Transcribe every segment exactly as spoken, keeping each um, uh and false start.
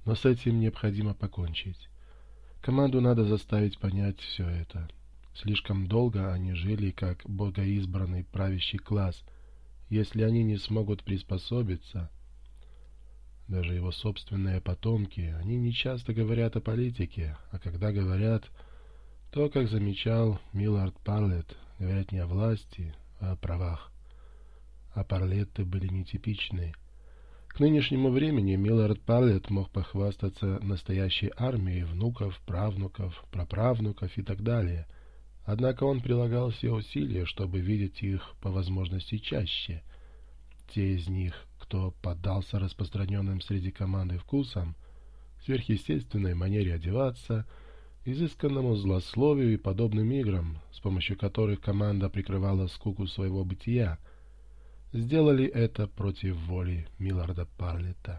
Но с этим необходимо покончить. Команду надо заставить понять все это. Слишком долго они жили как богоизбранный правящий класс. Если они не смогут приспособиться, даже его собственные потомки, они не часто говорят о политике, а когда говорят, то, как замечал Миллард Парлетт, говорят не о власти, а о правах. А Парлетты были нетипичны. К нынешнему времени Миллард Парлетт мог похвастаться настоящей армией внуков, правнуков, праправнуков и так далее. Однако он прилагал все усилия, чтобы видеть их по возможности чаще. Те из них, кто поддался распространенным среди команды вкусам, сверхъестественной манере одеваться, изысканному злословию и подобным играм, с помощью которых команда прикрывала скуку своего бытия, сделали это против воли Милларда Парлетта.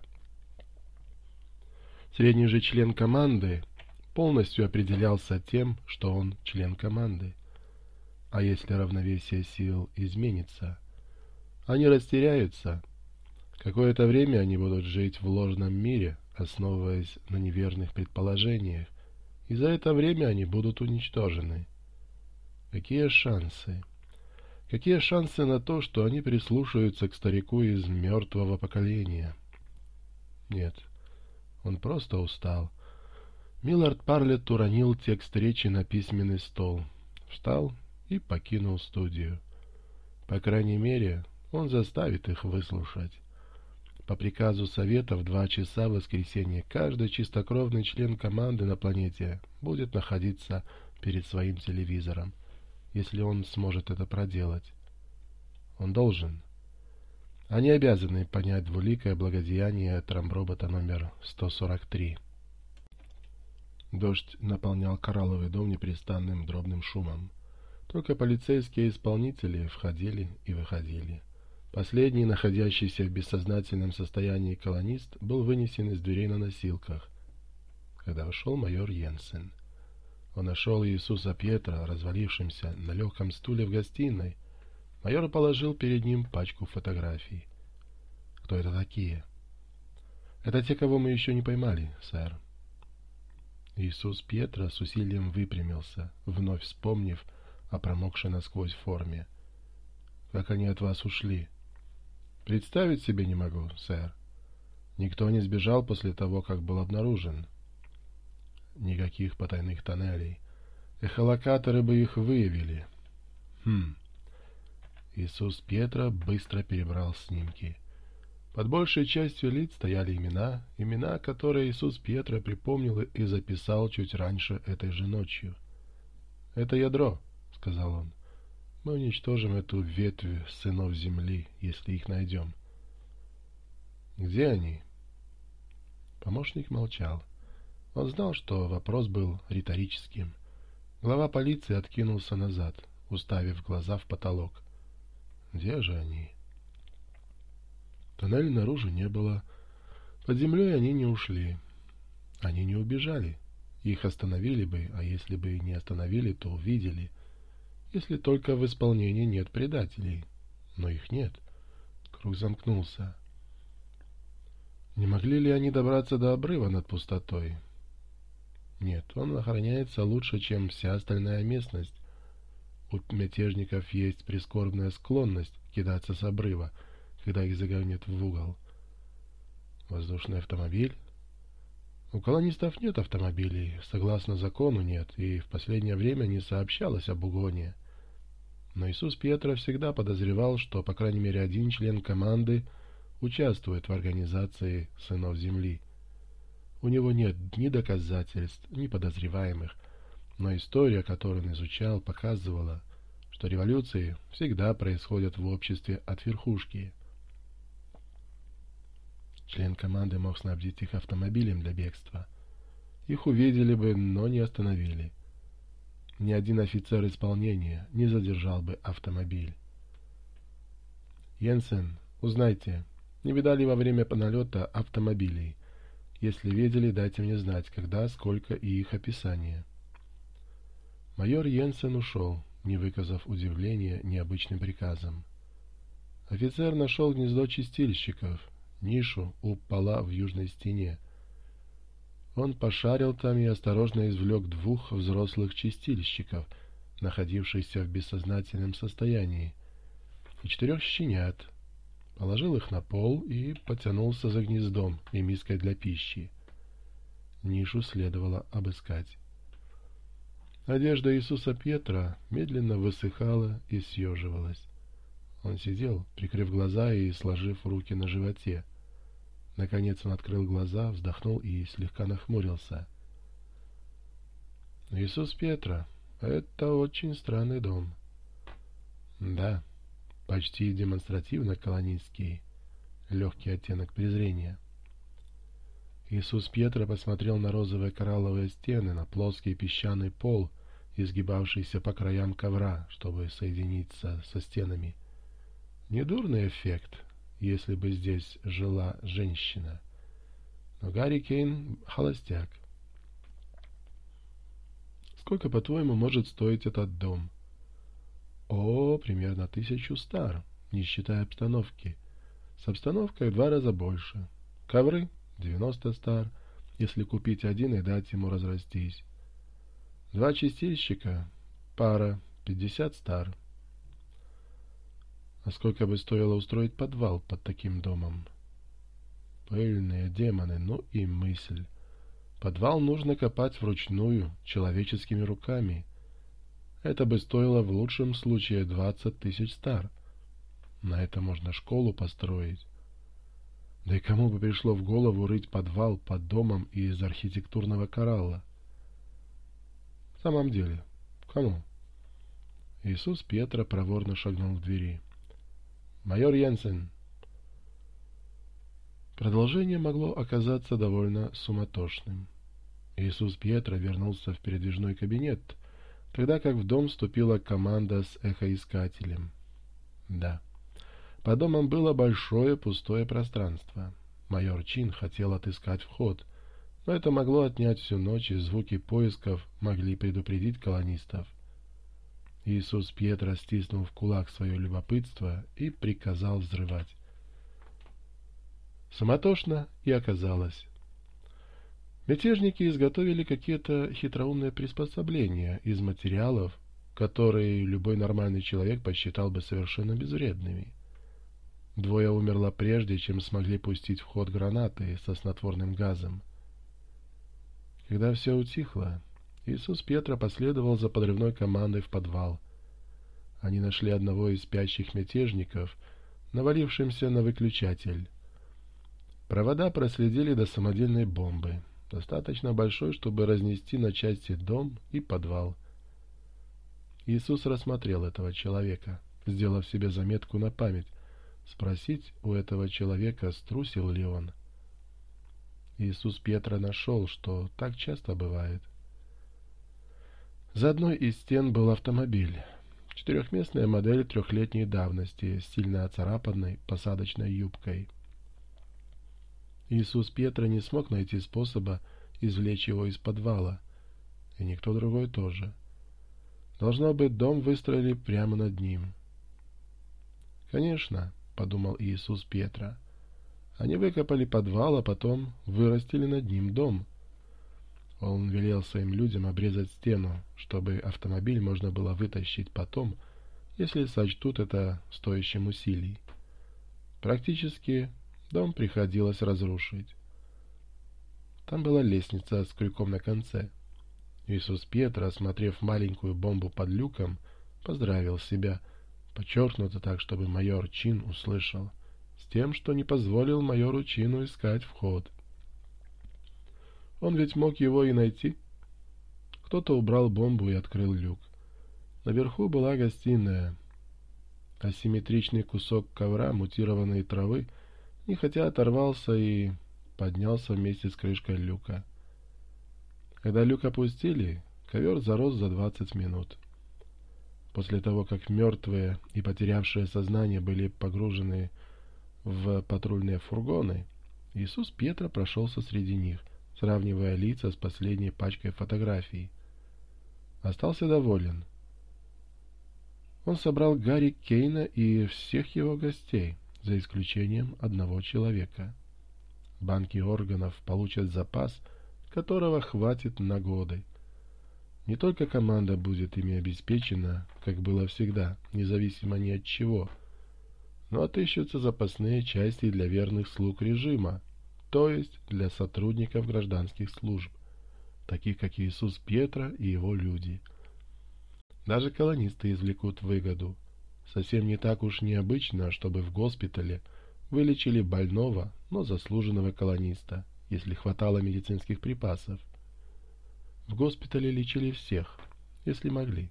Средний же член команды полностью определялся тем, что он член команды. А если равновесие сил изменится, они растеряются. Какое-то время они будут жить в ложном мире, основываясь на неверных предположениях, и за это время они будут уничтожены. Какие шансы? Какие шансы на то, что они прислушаются к старику из мертвого поколения? Нет, он просто устал. Миллард Парлетт уронил текст речи на письменный стол, встал и покинул студию. По крайней мере, он заставит их выслушать. По приказу Совета в два часа в воскресенье каждый чистокровный член команды на планете будет находиться перед своим телевизором, если он сможет это проделать. Он должен. Они обязаны понять двуликое благодеяние трамбробота номер сто сорок три. Дождь наполнял коралловый дом непрестанным дробным шумом. Только полицейские исполнители входили и выходили. Последний, находящийся в бессознательном состоянии колонист, был вынесен из дверей на носилках, когда вошел майор Йенсен. Он нашел Иисуса Пьетро, развалившимся на легком стуле в гостиной. Майор положил перед ним пачку фотографий. «Кто это такие?» «Это те, кого мы еще не поймали, сэр». Иисус Пьетро с усилием выпрямился, вновь вспомнив о промокшей насквозь форме. «Как они от вас ушли?» «Представить себе не могу, сэр. Никто не сбежал после того, как был обнаружен. Никаких потайных тоннелей. Эхолокаторы бы их выявили. Хм». Иисус Пьетро быстро перебрал снимки. Под большей частью лиц стояли имена, имена, которые Иисус Пьетро припомнил и записал чуть раньше этой же ночью. «Это ядро», — сказал он. «Мы уничтожим эту ветвь сынов земли, если их найдем». «Где они?» Помощник молчал. Он знал, что вопрос был риторическим. Глава полиции откинулся назад, уставив глаза в потолок. «Где же они?» Тоннеля наружу не было. Под землей они не ушли. Они не убежали. Их остановили бы, а если бы не остановили, то увидели. Если только в исполнении нет предателей. Но их нет. Круг замкнулся. Не могли ли они добраться до обрыва над пустотой? Нет, он охраняется лучше, чем вся остальная местность. У мятежников есть прискорбная склонность кидаться с обрыва, когда их загонят в угол. Воздушный автомобиль? У колонистов нет автомобилей, согласно закону нет, и в последнее время не сообщалось об угоне. Но Иисус Пьетро всегда подозревал, что по крайней мере один член команды участвует в организации сынов Земли. У него нет ни доказательств, ни подозреваемых, но история, которую он изучал, показывала, что революции всегда происходят в обществе от верхушки. Член команды мог снабдить их автомобилем для бегства. Их увидели бы, но не остановили. Ни один офицер исполнения не задержал бы автомобиль. «Йенсен, узнайте, не видали во время налета автомобилей? Если видели, дайте мне знать, когда, сколько и их описание». Майор Йенсен ушел, не выказав удивления необычным приказом. Офицер нашел гнездо чистильщиков, нишу у пола в южной стене. Он пошарил там и осторожно извлек двух взрослых чистильщиков, находившихся в бессознательном состоянии, и четырех щенят, положил их на пол и потянулся за гнездом и миской для пищи. Нишу следовало обыскать. Одежда Иисуса Петра медленно высыхала и съеживалась. Он сидел, прикрыв глаза и сложив руки на животе. Наконец он открыл глаза, вздохнул и слегка нахмурился. «Иисус Петра, это очень странный дом». «Да, почти демонстративно колонистский, легкий оттенок презрения». Иисус Петра посмотрел на розовые коралловые стены, на плоский песчаный пол, изгибавшийся по краям ковра, чтобы соединиться со стенами. Недурный эффект, если бы здесь жила женщина. Но Гарри Кейн — холостяк. «Сколько, по-твоему, может стоить этот дом?» «О, примерно тысячу стар, не считая обстановки. С обстановкой в два раза больше. Ковры — девяносто стар, если купить один и дать ему разрастись. Два чистильщика, пара, пятьдесят стар». «А сколько бы стоило устроить подвал под таким домом?» «Пыльные демоны, ну и мысль. Подвал нужно копать вручную, человеческими руками. Это бы стоило в лучшем случае двадцать тысяч стар. На это можно школу построить. Да и кому бы пришло в голову рыть подвал под домом из архитектурного коралла?» «В самом деле, кому?» Иисус Петра проворно шагнул к двери. «Майор Йенсен». Продолжение могло оказаться довольно суматошным. Иисус Петра вернулся в передвижной кабинет, тогда как в дом вступила команда с эхоискателем. Да, под домом было большое пустое пространство. Майор Чин хотел отыскать вход, но это могло отнять всю ночь, и звуки поисков могли предупредить колонистов. Иисус Петра стиснул в кулак свое любопытство и приказал взрывать. Суматошно и оказалось. Мятежники изготовили какие-то хитроумные приспособления из материалов, которые любой нормальный человек посчитал бы совершенно безвредными. Двое умерло прежде, чем смогли пустить в ход гранаты со снотворным газом. Когда все утихло, Иисус Петра последовал за подрывной командой в подвал. Они нашли одного из спящих мятежников, навалившимся на выключатель. Провода проследили до самодельной бомбы, достаточно большой, чтобы разнести на части дом и подвал. Иисус рассмотрел этого человека, сделав себе заметку на память, спросить у этого человека, струсил ли он. Иисус Петра нашел, что так часто бывает. За одной из стен был автомобиль. Четырехместная модель трехлетней давности с сильно оцарапанной посадочной юбкой. Иисус Петра не смог найти способа извлечь его из подвала, и никто другой тоже. Должно быть, дом выстроили прямо над ним. «Конечно», — подумал Иисус Петра, — «они выкопали подвал, а потом вырастили над ним дом». Он велел своим людям обрезать стену, чтобы автомобиль можно было вытащить потом, если сочтут это стоящим усилий. Практически дом приходилось разрушить. Там была лестница с крюком на конце. Иисус Петра, осмотрев маленькую бомбу под люком, поздравил себя, подчеркнуто так, чтобы майор Чин услышал, с тем, что не позволил майору Чину искать вход. Он ведь мог его и найти. Кто-то убрал бомбу и открыл люк. Наверху была гостиная. Асимметричный кусок ковра мутированной травы нехотя оторвался и поднялся вместе с крышкой люка. Когда люк опустили, ковер зарос за двадцать минут. После того, как мертвые и потерявшие сознание были погружены в патрульные фургоны, Иисус Петра прошелся среди них, сравнивая лица с последней пачкой фотографий. Остался доволен. Он собрал Гарри Кейна и всех его гостей, за исключением одного человека. Банки органов получат запас, которого хватит на годы. Не только команда будет ими обеспечена, как было всегда, независимо ни от чего, но отыщутся запасные части для верных слуг режима, то есть для сотрудников гражданских служб, таких как Иисус Пьетро и его люди. Даже колонисты извлекут выгоду. Совсем не так уж необычно, чтобы в госпитале вылечили больного, но заслуженного колониста, если хватало медицинских припасов. В госпитале лечили всех, если могли.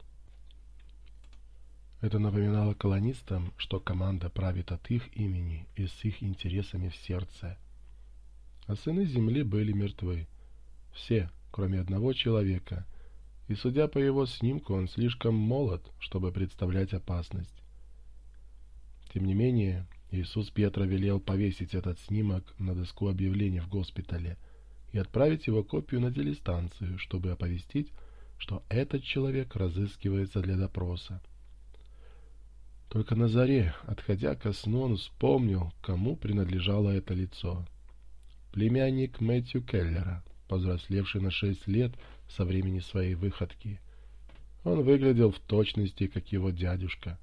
Это напоминало колонистам, что команда правит от их имени и с их интересами в сердце. А сыны Земли были мертвы. Все, кроме одного человека, и, судя по его снимку, он слишком молод, чтобы представлять опасность. Тем не менее, Иисус Пьетро велел повесить этот снимок на доску объявлений в госпитале и отправить его копию на телестанцию, чтобы оповестить, что этот человек разыскивается для допроса. Только на заре, отходя ко сну, он вспомнил, кому принадлежало это лицо. Племянник Мэтью Келлера, повзрослевший на шесть лет со времени своей выходки. Он выглядел в точности, как его дядюшка.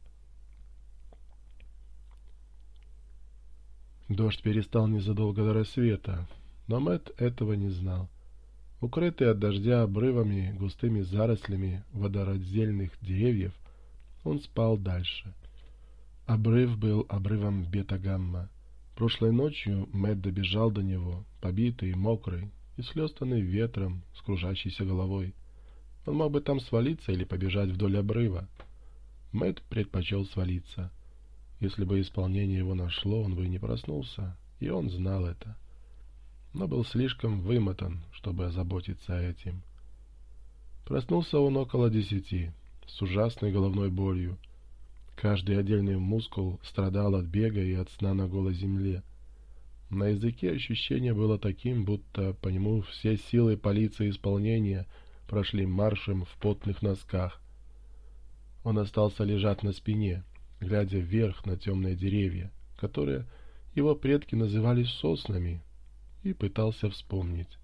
Дождь перестал незадолго до рассвета, но Мэтт этого не знал. Укрытый от дождя обрывами, густыми зарослями водораздельных деревьев, он спал дальше. Обрыв был обрывом бета-гамма. Прошлой ночью Мэтт добежал до него, побитый и мокрый, и слёстанный ветром, с кружащейся головой. Он мог бы там свалиться или побежать вдоль обрыва. Мэтт предпочел свалиться. Если бы исполнение его нашло, он бы не проснулся, и он знал это. Но был слишком вымотан, чтобы озаботиться этим. Проснулся он около десяти, с ужасной головной болью. Каждый отдельный мускул страдал от бега и от сна на голой земле. На языке ощущение было таким, будто по нему все силы полиции исполнения прошли маршем в потных носках. Он остался лежать на спине, глядя вверх на темные деревья, которые его предки называли соснами, и пытался вспомнить.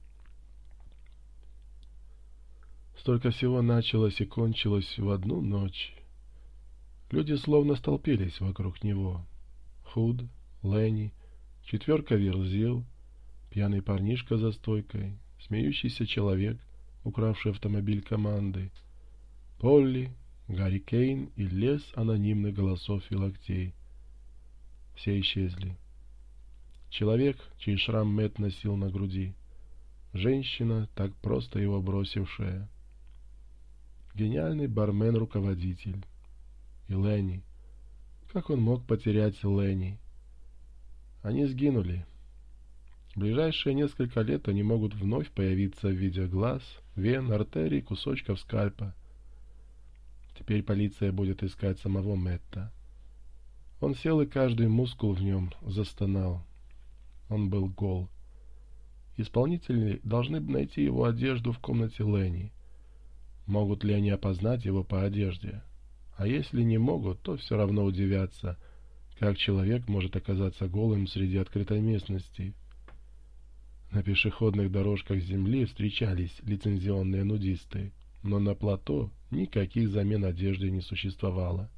Столько всего началось и кончилось в одну ночь. Люди словно столпились вокруг него. Худ, Ленни, четверка Верзил, пьяный парнишка за стойкой, смеющийся человек, укравший автомобиль команды, Полли, Гарри Кейн и лес анонимных голосов и локтей. Все исчезли. Человек, чей шрам Мэтт носил на груди. Женщина, так просто его бросившая. Гениальный бармен-руководитель. И Ленни. Как он мог потерять Ленни? Они сгинули. В ближайшие несколько лет они могут вновь появиться в виде глаз, вен, артерий, кусочков скальпа. Теперь полиция будет искать самого Мэтта. Он сел, и каждый мускул в нем застонал. Он был гол. Исполнители должны найти его одежду в комнате Ленни. Могут ли они опознать его по одежде? А если не могут, то все равно удивятся, как человек может оказаться голым среди открытой местности. На пешеходных дорожках земли встречались лицензионные нудисты, но на плато никаких замен одежды не существовало.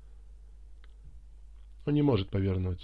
Он не может повернуть.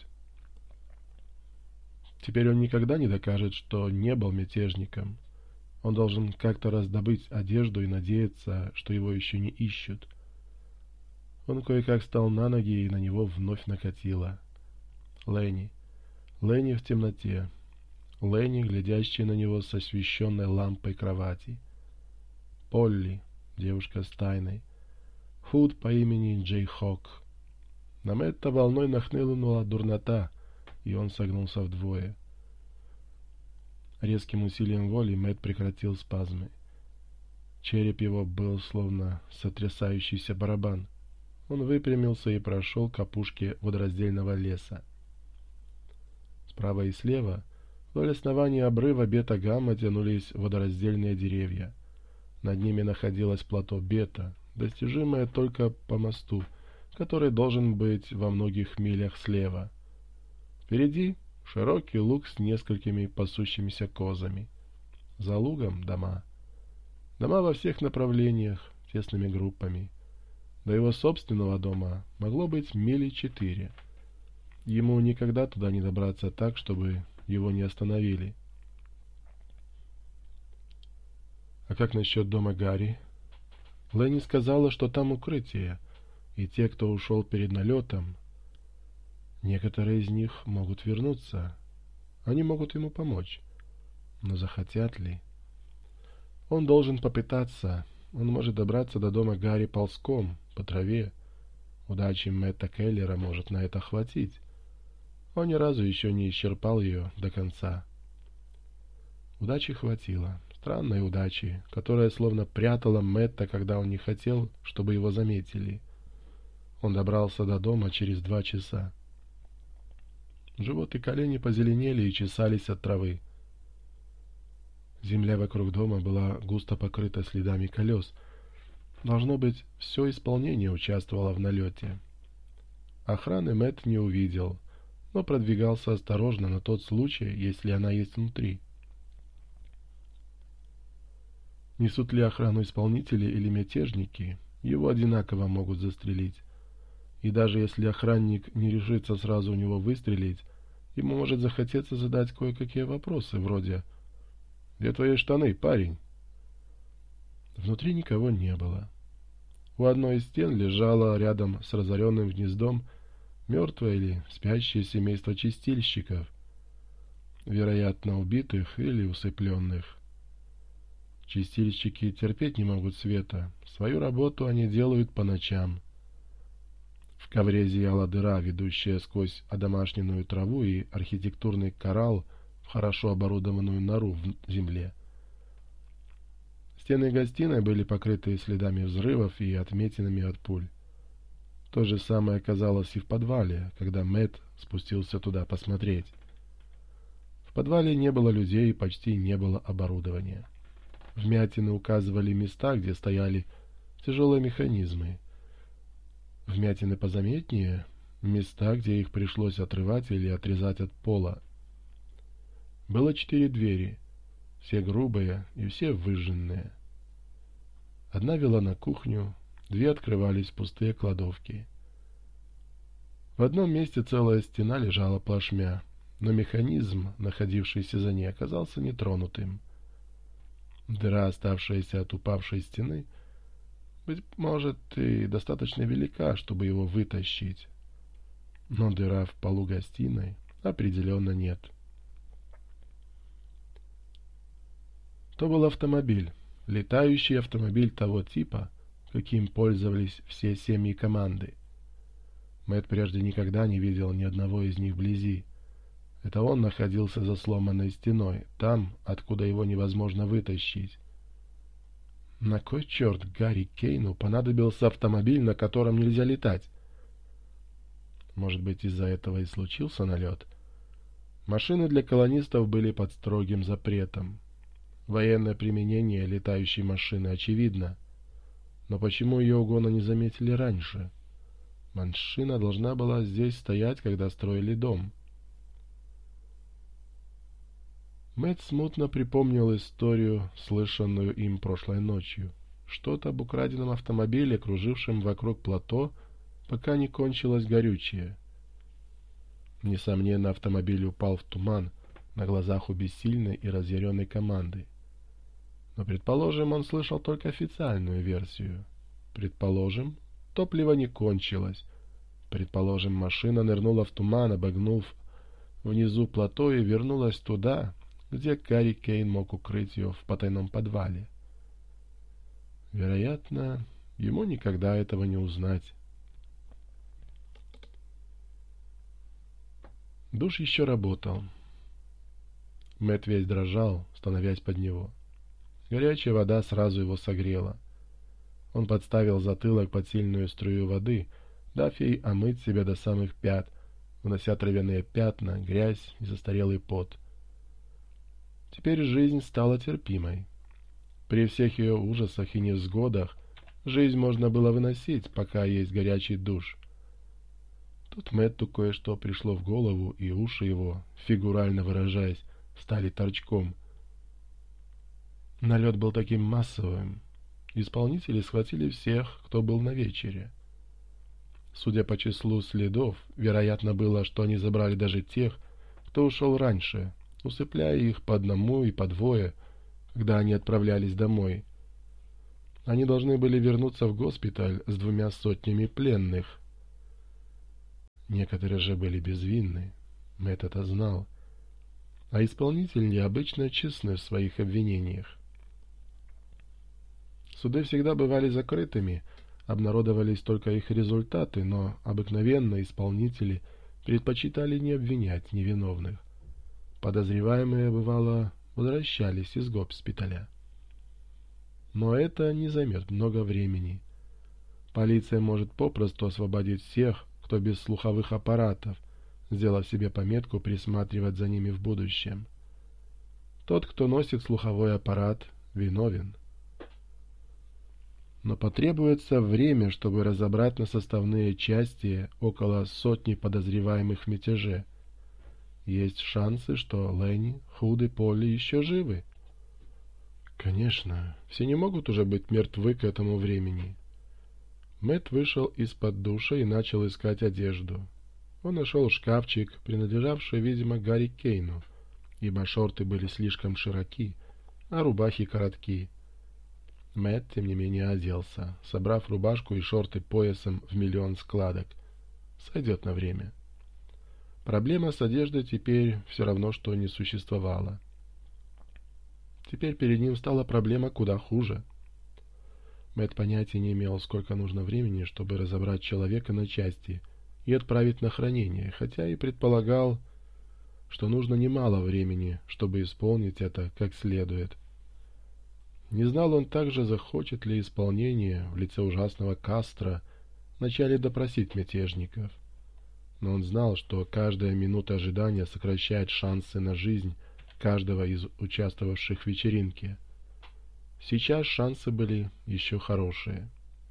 Теперь он никогда не докажет, что не был мятежником. Он должен как-то раздобыть одежду и надеяться, что его еще не ищут. Он кое-как встал на ноги, и на него вновь накатило. Ленни. Ленни в темноте. Ленни, глядящий на него с освещенной лампой кровати. Полли, девушка с тайной. Худ по имени Джей Хок. На Мэтта волной нахлынула дурнота, и он согнулся вдвое. Резким усилием воли Мэтт прекратил спазмы. Череп его был словно сотрясающийся барабан. Он выпрямился и прошел к опушке водораздельного леса. Справа и слева вдоль основания обрыва бета-гамма тянулись водораздельные деревья. Над ними находилось плато бета, достижимое только по мосту, который должен быть во многих милях слева. Впереди широкий луг с несколькими пасущимися козами. За лугом дома. Дома во всех направлениях, тесными группами. До его собственного дома могло быть мили четыре. Ему никогда туда не добраться так, чтобы его не остановили. А как насчет дома Гарри? Ленни сказала, что там укрытие, и те, кто ушел перед налетом, некоторые из них могут вернуться. Они могут ему помочь. Но захотят ли? Он должен попытаться. Он может добраться до дома Гарри ползком, по траве. Удачи Мэтта Келлера может на это хватить. Он ни разу еще не исчерпал ее до конца. Удачи хватило. Странной удачи, которая словно прятала Мэтта, когда он не хотел, чтобы его заметили. Он добрался до дома через два часа. Живот и колени позеленели и чесались от травы. Земля вокруг дома была густо покрыта следами колес. Должно быть, все исполнение участвовало в налете. Охраны Мэтт не увидел, но продвигался осторожно на тот случай, если она есть внутри. Несут ли охрану исполнители или мятежники, его одинаково могут застрелить. И даже если охранник не решится сразу у него выстрелить, ему может захотеться задать кое-какие вопросы, вроде «Где твои штаны, парень?» Внутри никого не было. У одной из стен лежало рядом с разоренным гнездом мертвое или спящее семейство чистильщиков, вероятно, убитых или усыпленных. Чистильщики терпеть не могут света. Свою работу они делают по ночам. В ковре зияла дыра, ведущая сквозь одомашненную траву и архитектурный коралл в хорошо оборудованную нору в земле. Стены гостиной были покрыты следами взрывов и отметинами от пуль. То же самое оказалось и в подвале, когда Мэтт спустился туда посмотреть. В подвале не было людей и почти не было оборудования. Вмятины указывали места, где стояли тяжелые механизмы. Вмятины позаметнее — места, где их пришлось отрывать или отрезать от пола. Было четыре двери, все грубые и все выжженные. Одна вела на кухню, две открывались в пустые кладовки. В одном месте целая стена лежала плашмя, но механизм, находившийся за ней, оказался нетронутым. Дыра, оставшаяся от упавшей стены, быть может, и достаточно велика, чтобы его вытащить. Но дыра в полу гостиной определенно нет. То был автомобиль, летающий автомобиль того типа, каким пользовались все семьи команды. Мэтт прежде никогда не видел ни одного из них вблизи. Это он находился за сломанной стеной, там, откуда его невозможно вытащить. На кой черт Гарри Кейну понадобился автомобиль, на котором нельзя летать? Может быть, из-за этого и случился налет? Машины для колонистов были под строгим запретом. Военное применение летающей машины очевидно. Но почему ее угона не заметили раньше? Машина должна была здесь стоять, когда строили дом. Мэтт смутно припомнил историю, слышанную им прошлой ночью. Что-то об украденном автомобиле, кружившем вокруг плато, пока не кончилось горючее. Несомненно, автомобиль упал в туман на глазах у бессильной и разъяренной команды. Но, предположим, он слышал только официальную версию. Предположим, топливо не кончилось. Предположим, машина нырнула в туман, обогнув внизу плато и вернулась туда, где Гарри Кейн мог укрыть ее в потайном подвале. Вероятно, ему никогда этого не узнать. Душ еще работал. Мэтт весь дрожал, становясь под него. Горячая вода сразу его согрела. Он подставил затылок под сильную струю воды, дав ей омыть себя до самых пят, внося травяные пятна, грязь и застарелый пот. Теперь жизнь стала терпимой. При всех ее ужасах и невзгодах жизнь можно было выносить, пока есть горячий душ. Тут Мэтту кое-что пришло в голову, и уши его, фигурально выражаясь, стали торчком. Налет был таким массовым. Исполнители схватили всех, кто был на вечере. Судя по числу следов, вероятно было, что они забрали даже тех, кто ушел раньше, усыпляя их по одному и по двое, когда они отправлялись домой. Они должны были вернуться в госпиталь с двумя сотнями пленных. Некоторые же были безвинны, Мэтт это знал, а исполнители обычно честны в своих обвинениях. Суды всегда бывали закрытыми, обнародовались только их результаты, но обыкновенно исполнители предпочитали не обвинять невиновных. Подозреваемые, бывало, возвращались из госпиталя. Но это не займет много времени. Полиция может попросту освободить всех, кто без слуховых аппаратов, сделав себе пометку присматривать за ними в будущем. Тот, кто носит слуховой аппарат, виновен. Но потребуется время, чтобы разобрать на составные части около сотни подозреваемых в мятеже. Есть шансы, что Ленни, Худ и Полли еще живы. Конечно, все не могут уже быть мертвы к этому времени. Мэтт вышел из-под душа и начал искать одежду. Он нашел шкафчик, принадлежавший, видимо, Гарри Кейну, ибо шорты были слишком широки, а рубахи коротки. Мэтт, тем не менее, оделся, собрав рубашку и шорты поясом в миллион складок. Сойдет на время. Проблема с одеждой теперь все равно, что не существовала. Теперь перед ним стала проблема куда хуже. Мэтт понятия не имел, сколько нужно времени, чтобы разобрать человека на части и отправить на хранение, хотя и предполагал, что нужно немало времени, чтобы исполнить это как следует. Не знал он также, захочет ли исполнение в лице ужасного Кастро вначале допросить мятежников. Но он знал, что каждая минута ожидания сокращает шансы на жизнь каждого из участвовавших в вечеринке. Сейчас шансы были еще хорошие.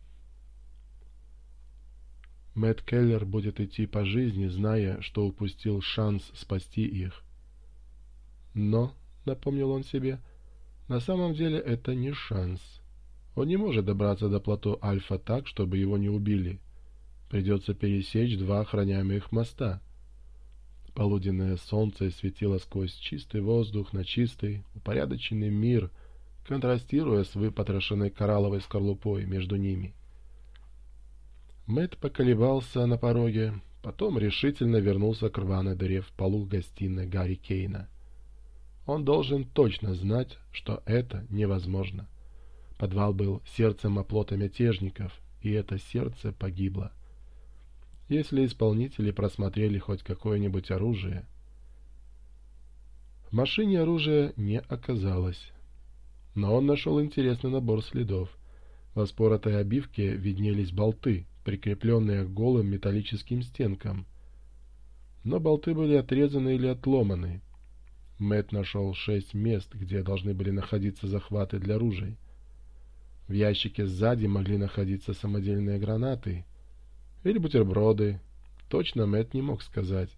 Мэтт Келлер будет идти по жизни, зная, что упустил шанс спасти их. Но, напомнил он себе, на самом деле это не шанс. Он не может добраться до плато Альфа так, чтобы его не убили. Придется пересечь два охраняемых моста. Полуденное солнце светило сквозь чистый воздух на чистый, упорядоченный мир, контрастируя с выпотрошенной коралловой скорлупой между ними. Мэтт поколебался на пороге, потом решительно вернулся к рваной дыре в полу гостиной Гарри Кейна. Он должен точно знать, что это невозможно. Подвал был сердцем оплота мятежников, и это сердце погибло. Если исполнители просмотрели хоть какое-нибудь оружие... В машине оружия не оказалось. Но он нашел интересный набор следов. В вспоротой обивке виднелись болты, прикрепленные к голым металлическим стенкам. Но болты были отрезаны или отломаны. Мэтт нашел шесть мест, где должны были находиться захваты для ружей. В ящике сзади могли находиться самодельные гранаты или бутерброды. Точно Мэтт не мог сказать.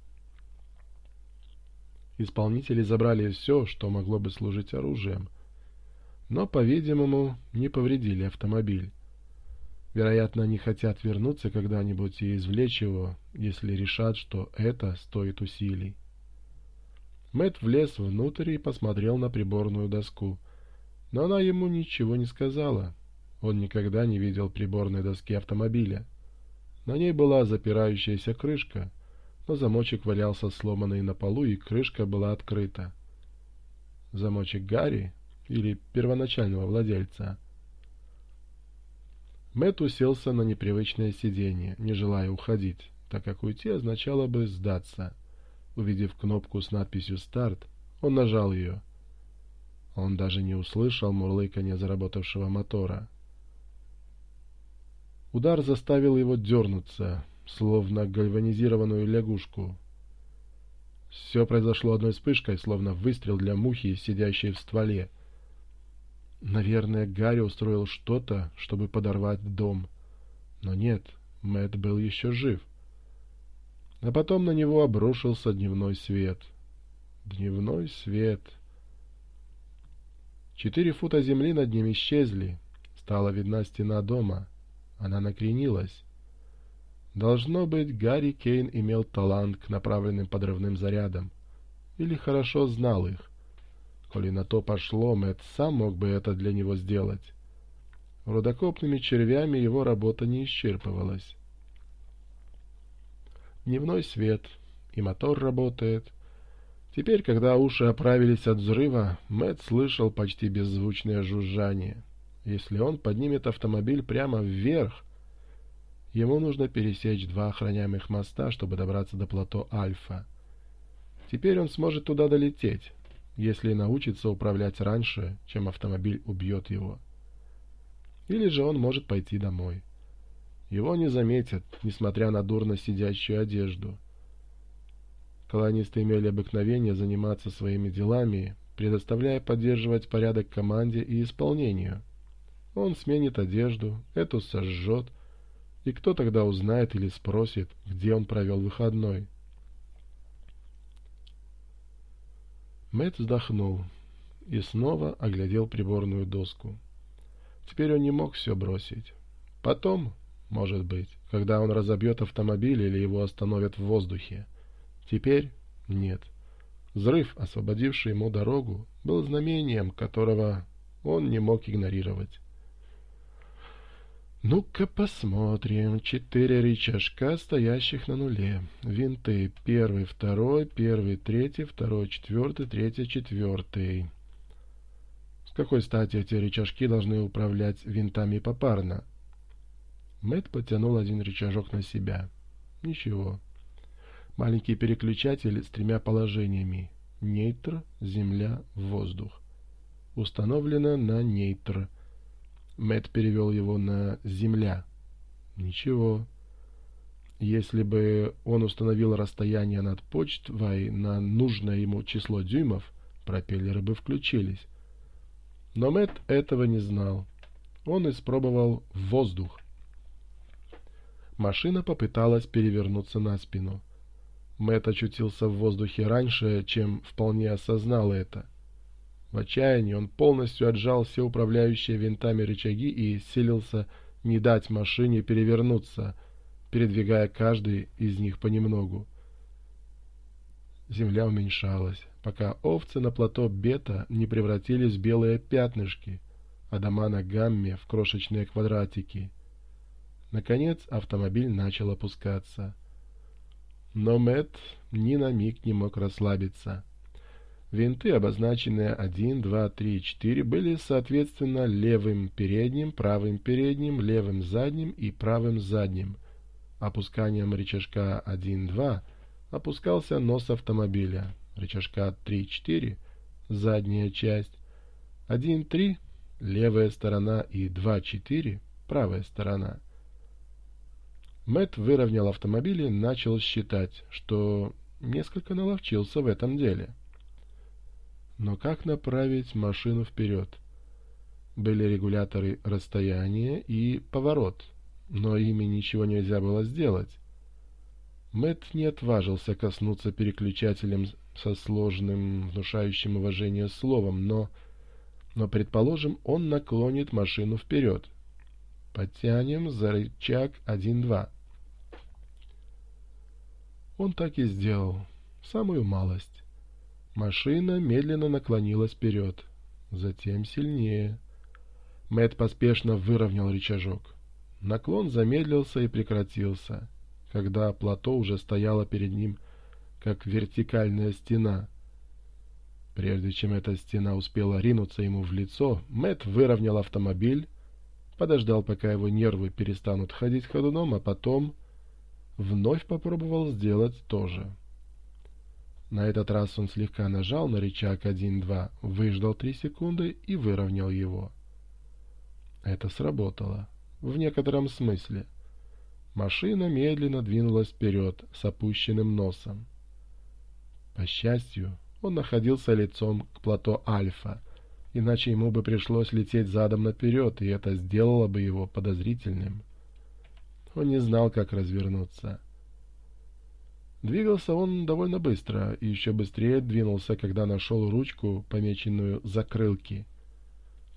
Исполнители забрали все, что могло бы служить оружием, но, по-видимому, не повредили автомобиль. Вероятно, они хотят вернуться когда-нибудь и извлечь его, если решат, что это стоит усилий. Мэтт влез внутрь и посмотрел на приборную доску, но она ему ничего не сказала. Он никогда не видел приборной доски автомобиля. На ней была запирающаяся крышка, но замочек валялся сломанный на полу, и крышка была открыта. Замочек Гарри или первоначального владельца? Мэтт уселся на непривычное сиденье, не желая уходить, так как уйти означало бы сдаться. Увидев кнопку с надписью «Старт», он нажал ее. Он даже не услышал мурлыканья заработавшего мотора. Удар заставил его дернуться, словно гальванизированную лягушку. Все произошло одной вспышкой, словно выстрел для мухи, сидящей в стволе. Наверное, Гарри устроил что-то, чтобы подорвать дом. Но нет, Мэтт был еще жив. А потом на него обрушился дневной свет. Дневной свет. Четыре фута земли над ним исчезли. Стала видна стена дома. Она накренилась. Должно быть, Гарри Кейн имел талант к направленным подрывным зарядам. Или хорошо знал их. Коли на то пошло, Мэтт сам мог бы это для него сделать. Рудокопными червями его работа не исчерпывалась. Дневной свет, и мотор работает. Теперь, когда уши оправились от взрыва, Мэтт слышал почти беззвучное жужжание. Если он поднимет автомобиль прямо вверх, ему нужно пересечь два охраняемых моста, чтобы добраться до плато Альфа. Теперь он сможет туда долететь, если научится управлять раньше, чем автомобиль убьет его. Или же он может пойти домой. Его не заметят, несмотря на дурно сидящую одежду. Колонисты имели обыкновение заниматься своими делами, предоставляя поддерживать порядок команде и исполнению. Он сменит одежду, эту сожжет, и кто тогда узнает или спросит, где он провел выходной? Мэтт вздохнул и снова оглядел приборную доску. Теперь он не мог все бросить. Потом, может быть, когда он разобьет автомобиль или его остановят в воздухе. Теперь нет. Взрыв, освободивший ему дорогу, был знамением, которого он не мог игнорировать. Ну-ка посмотрим. Четыре рычажка, стоящих на нуле. Винты. Первый, второй, первый, третий, второй, четвертый, третий, четвертый. С какой стати эти рычажки должны управлять винтами попарно? Мэтт потянул один рычажок на себя. Ничего. Маленький переключатель с тремя положениями. Нейтр, земля, воздух. Установлено на нейтр. Мэтт перевел его на «земля». Ничего. Если бы он установил расстояние над почвой на нужное ему число дюймов, пропеллеры бы включились. Но Мэтт этого не знал. Он испробовал воздух. Машина попыталась перевернуться на спину. Мэтт очутился в воздухе раньше, чем вполне осознал это. В отчаянии он полностью отжал все управляющие винтами рычаги и силился не дать машине перевернуться, передвигая каждый из них понемногу. Земля уменьшалась, пока овцы на плато Бета не превратились в белые пятнышки, а дома на Гамме в крошечные квадратики. Наконец автомобиль начал опускаться. Но Мэтт ни на миг не мог расслабиться. Винты, обозначенные один, два, три, четыре, были соответственно левым передним, правым передним, левым задним и правым задним. Опусканием рычажка один, два опускался нос автомобиля, рычажка три, четыре — задняя часть, один, три — левая сторона и два, четыре — правая сторона. Мэтт выровнял автомобиль и начал считать, что несколько наловчился в этом деле. Но как направить машину вперед? Были регуляторы расстояния и поворот, но ими ничего нельзя было сделать. Мэтт не отважился коснуться переключателем со сложным, внушающим уважение словом, но, но, предположим, он наклонит машину вперед. Подтянем за рычаг один, два. Он так и сделал, самую малость. Машина медленно наклонилась вперед, затем сильнее. Мэтт поспешно выровнял рычажок. Наклон замедлился и прекратился, когда плато уже стояло перед ним, как вертикальная стена. Прежде чем эта стена успела ринуться ему в лицо, Мэтт выровнял автомобиль, подождал, пока его нервы перестанут ходить ходуном, а потом вновь попробовал сделать то же. На этот раз он слегка нажал на рычаг один, два, выждал три секунды и выровнял его. Это сработало. В некотором смысле. Машина медленно двинулась вперед с опущенным носом. По счастью, он находился лицом к плато Альфа, иначе ему бы пришлось лететь задом наперед, и это сделало бы его подозрительным. Он не знал, как развернуться. Двигался он довольно быстро, и еще быстрее двинулся, когда нашел ручку, помеченную «Закрылки».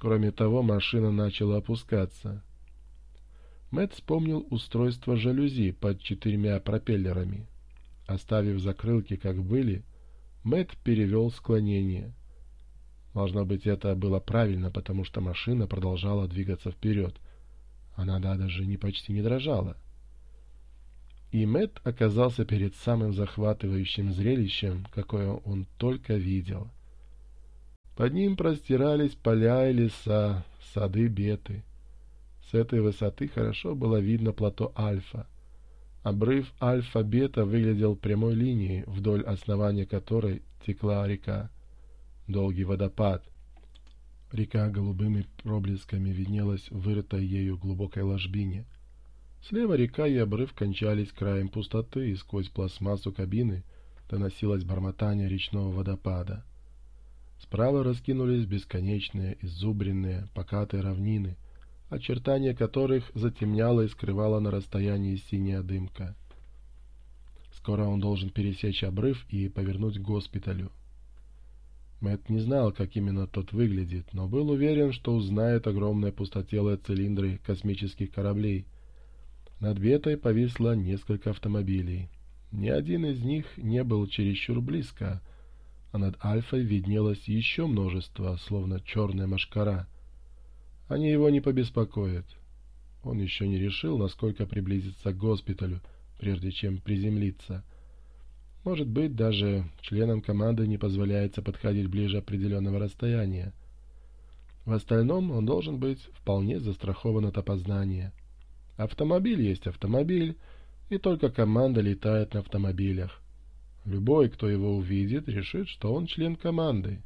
Кроме того, машина начала опускаться. Мэтт вспомнил устройство жалюзи под четырьмя пропеллерами. Оставив закрылки как были, Мэтт перевел склонение. Должно быть, это было правильно, потому что машина продолжала двигаться вперед. Она даже не почти не дрожала. И Мэтт оказался перед самым захватывающим зрелищем, какое он только видел. Под ним простирались поля и леса, сады Беты. С этой высоты хорошо было видно плато Альфа. Обрыв Альфа-Бета выглядел прямой линией, вдоль основания которой текла река. Долгий водопад. Река голубыми проблесками виднелась в вырытой ею глубокой ложбине. Слева река и обрыв кончались краем пустоты, и сквозь пластмассу кабины доносилось бормотание речного водопада. Справа раскинулись бесконечные, изубренные, покатые равнины, очертания которых затемняла и скрывала на расстоянии синяя дымка. Скоро он должен пересечь обрыв и повернуть к госпиталю. Мэтт не знал, как именно тот выглядит, но был уверен, что узнает огромные пустотелые цилиндры космических кораблей. Над Бетой повисло несколько автомобилей. Ни один из них не был чересчур близко, а над Альфой виднелось еще множество, словно черная мошкара. Они его не побеспокоят. Он еще не решил, насколько приблизиться к госпиталю, прежде чем приземлиться. Может быть, даже членам команды не позволяется подходить ближе определенного расстояния. В остальном он должен быть вполне застрахован от опознания. Автомобиль есть автомобиль, и только команда летает на автомобилях. Любой, кто его увидит, решит, что он член команды.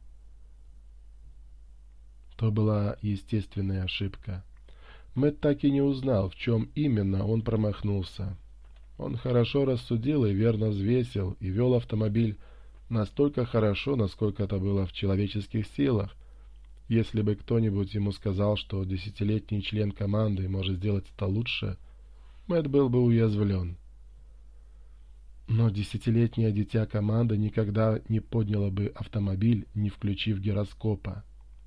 То была естественная ошибка. Мэтт так и не узнал, в чем именно он промахнулся. Он хорошо рассудил и верно взвесил, и вел автомобиль настолько хорошо, насколько это было в человеческих силах. Если бы кто-нибудь ему сказал, что десятилетний член команды может сделать это лучше, Мэтт был бы уязвлен. Но десятилетнее дитя команды никогда не подняло бы автомобиль, не включив гироскопа.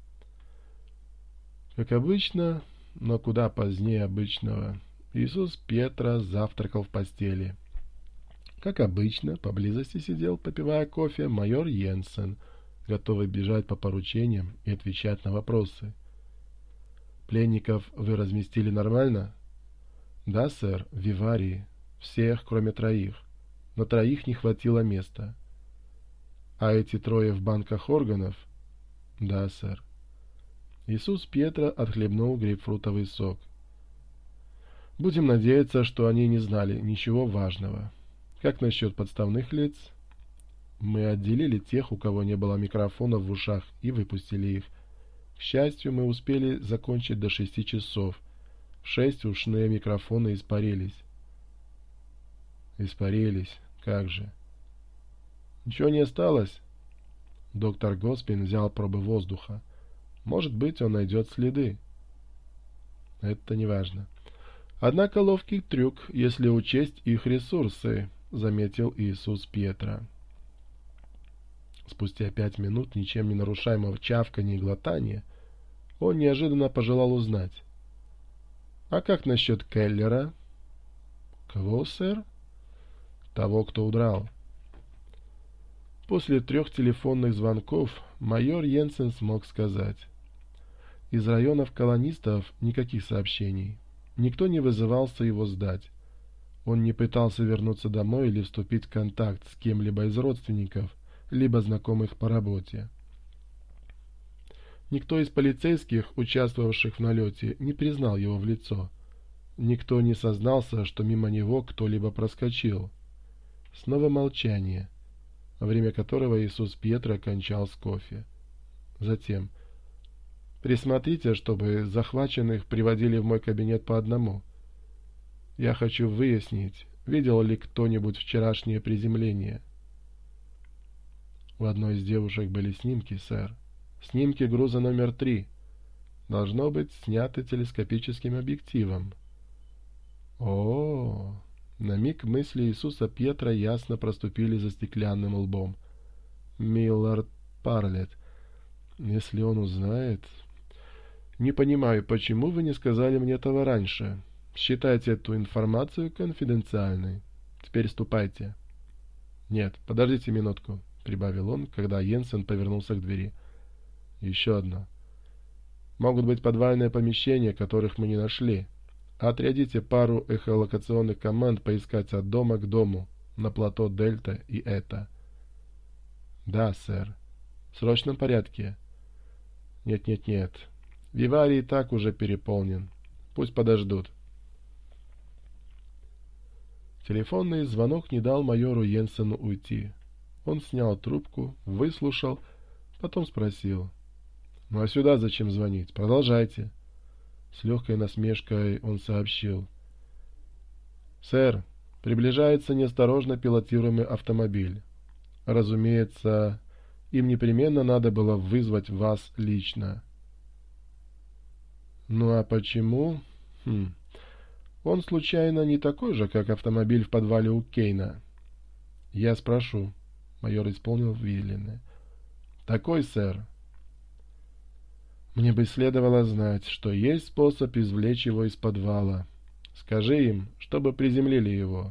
Как обычно, но куда позднее обычного, Иисус Петра завтракал в постели. Как обычно, поблизости сидел, попивая кофе, майор Йенсен, готовый бежать по поручениям и отвечать на вопросы. «Пленников вы разместили нормально?» «Да, сэр, в виварии. Всех, кроме троих. На троих не хватило места». «А эти трое в банках органов?» «Да, сэр». Иисус Петра отхлебнул грейпфрутовый сок. «Будем надеяться, что они не знали ничего важного. Как насчет подставных лиц?» «Мы отделили тех, у кого не было микрофонов в ушах, и выпустили их. К счастью, мы успели закончить до шести часов. В шесть ушные микрофоны испарились». «Испарились? Как же?» «Ничего не осталось?» Доктор Госпин взял пробы воздуха. «Может быть, он найдет следы». «Это не важно. Однако ловкий трюк, если учесть их ресурсы», — заметил Иисус Петра. Спустя пять минут ничем не нарушаемого чавканья и глотания он неожиданно пожелал узнать: «А как насчет Келлера?» «Кого, сэр?» «Того, кто удрал». После трех телефонных звонков майор Йенсен смог сказать: «Из районов колонистов никаких сообщений. Никто не вызывался его сдать. Он не пытался вернуться домой или вступить в контакт с кем-либо из родственников, либо знакомых по работе. Никто из полицейских, участвовавших в налете, не признал его в лицо. Никто не сознался, что мимо него кто-либо проскочил». Снова молчание, во время которого Иисус Петра кончал с кофе. Затем: «Присмотрите, чтобы захваченных приводили в мой кабинет по одному. Я хочу выяснить, видел ли кто-нибудь вчерашнее приземление». У одной из девушек были снимки, сэр. Снимки груза номер три. Должно быть, сняты телескопическим объективом. О, -о, -о. На миг мысли Иисуса Петра ясно проступили за стеклянным лбом. Миллард Парлетт. Если он узнает... Не понимаю, почему вы не сказали мне этого раньше. Считайте эту информацию конфиденциальной. Теперь ступайте. Нет, подождите минутку, прибавил он, когда Йенсен повернулся к двери. Еще одно. Могут быть подвальные помещения, которых мы не нашли. Отрядите пару эхолокационных команд поискать от дома к дому, на плато Дельта и Эта. Да, сэр. В срочном порядке. Нет-нет-нет. Виварий и так уже переполнен. Пусть подождут. Телефонный звонок не дал майору Йенсену уйти. Он снял трубку, выслушал, потом спросил. «Ну а сюда зачем звонить? Продолжайте». С легкой насмешкой он сообщил. «Сэр, приближается неосторожно пилотируемый автомобиль. Разумеется, им непременно надо было вызвать вас лично». «Ну а почему? Хм. Он случайно не такой же, как автомобиль в подвале у Кейна?» «Я спрошу». Майор исполнил веленное. «Такой, сэр». «Мне бы следовало знать, что есть способ извлечь его из подвала. Скажи им, чтобы приземлили его».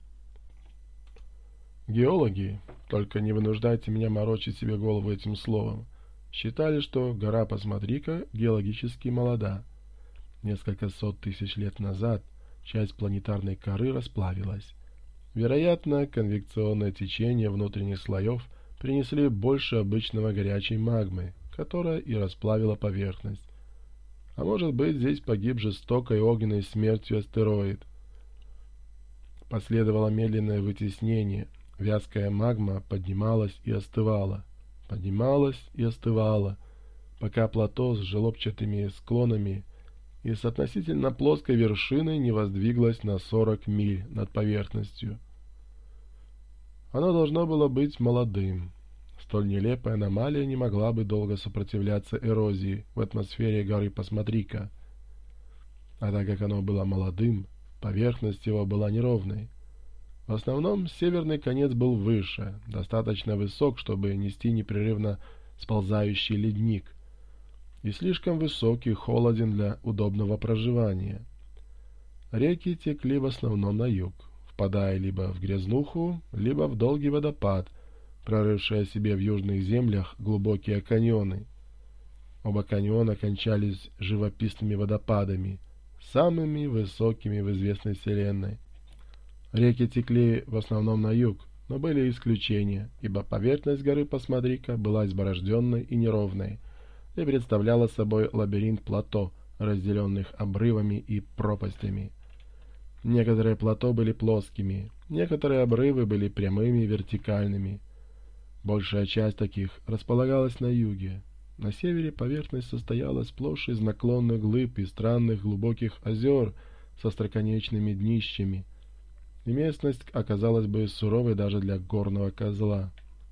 Геологи, только не вынуждайте меня морочить себе голову этим словом, считали, что гора Посмотри-ка геологически молода. Несколько сот тысяч лет назад часть планетарной коры расплавилась. Вероятно, конвекционное течение внутренних слоев принесли больше обычного горячей магмы, которая и расплавила поверхность. А может быть, здесь погиб жестокой огненной смертью астероид. Последовало медленное вытеснение. Вязкая магма поднималась и остывала, поднималась и остывала, пока плато с желобчатыми склонами и с относительно плоской вершиной не воздвиглось на сорок миль над поверхностью. Оно должно было быть молодым. Столь нелепая аномалия не могла бы долго сопротивляться эрозии в атмосфере горы Посмотри-ка. А так как оно было молодым, поверхность его была неровной. В основном северный конец был выше, достаточно высок, чтобы нести непрерывно сползающий ледник, и слишком высокий, холоден для удобного проживания. Реки текли в основном на юг, впадая либо в грязнуху, либо в долгий водопад, прорывший себе в южных землях глубокие каньоны. Оба каньона кончались живописными водопадами, самыми высокими в известной вселенной. Реки текли в основном на юг, но были исключения, ибо поверхность горы Посмотри-ка была изборожденной и неровной и представляла собой лабиринт плато, разделенных обрывами и пропастями. Некоторые плато были плоскими, некоторые обрывы были прямыми и вертикальными. Большая часть таких располагалась на юге. На севере поверхность состояла сплошь из наклонных глыб и странных глубоких озер со остроконечными днищами, и местность оказалась бы суровой даже для горного козла.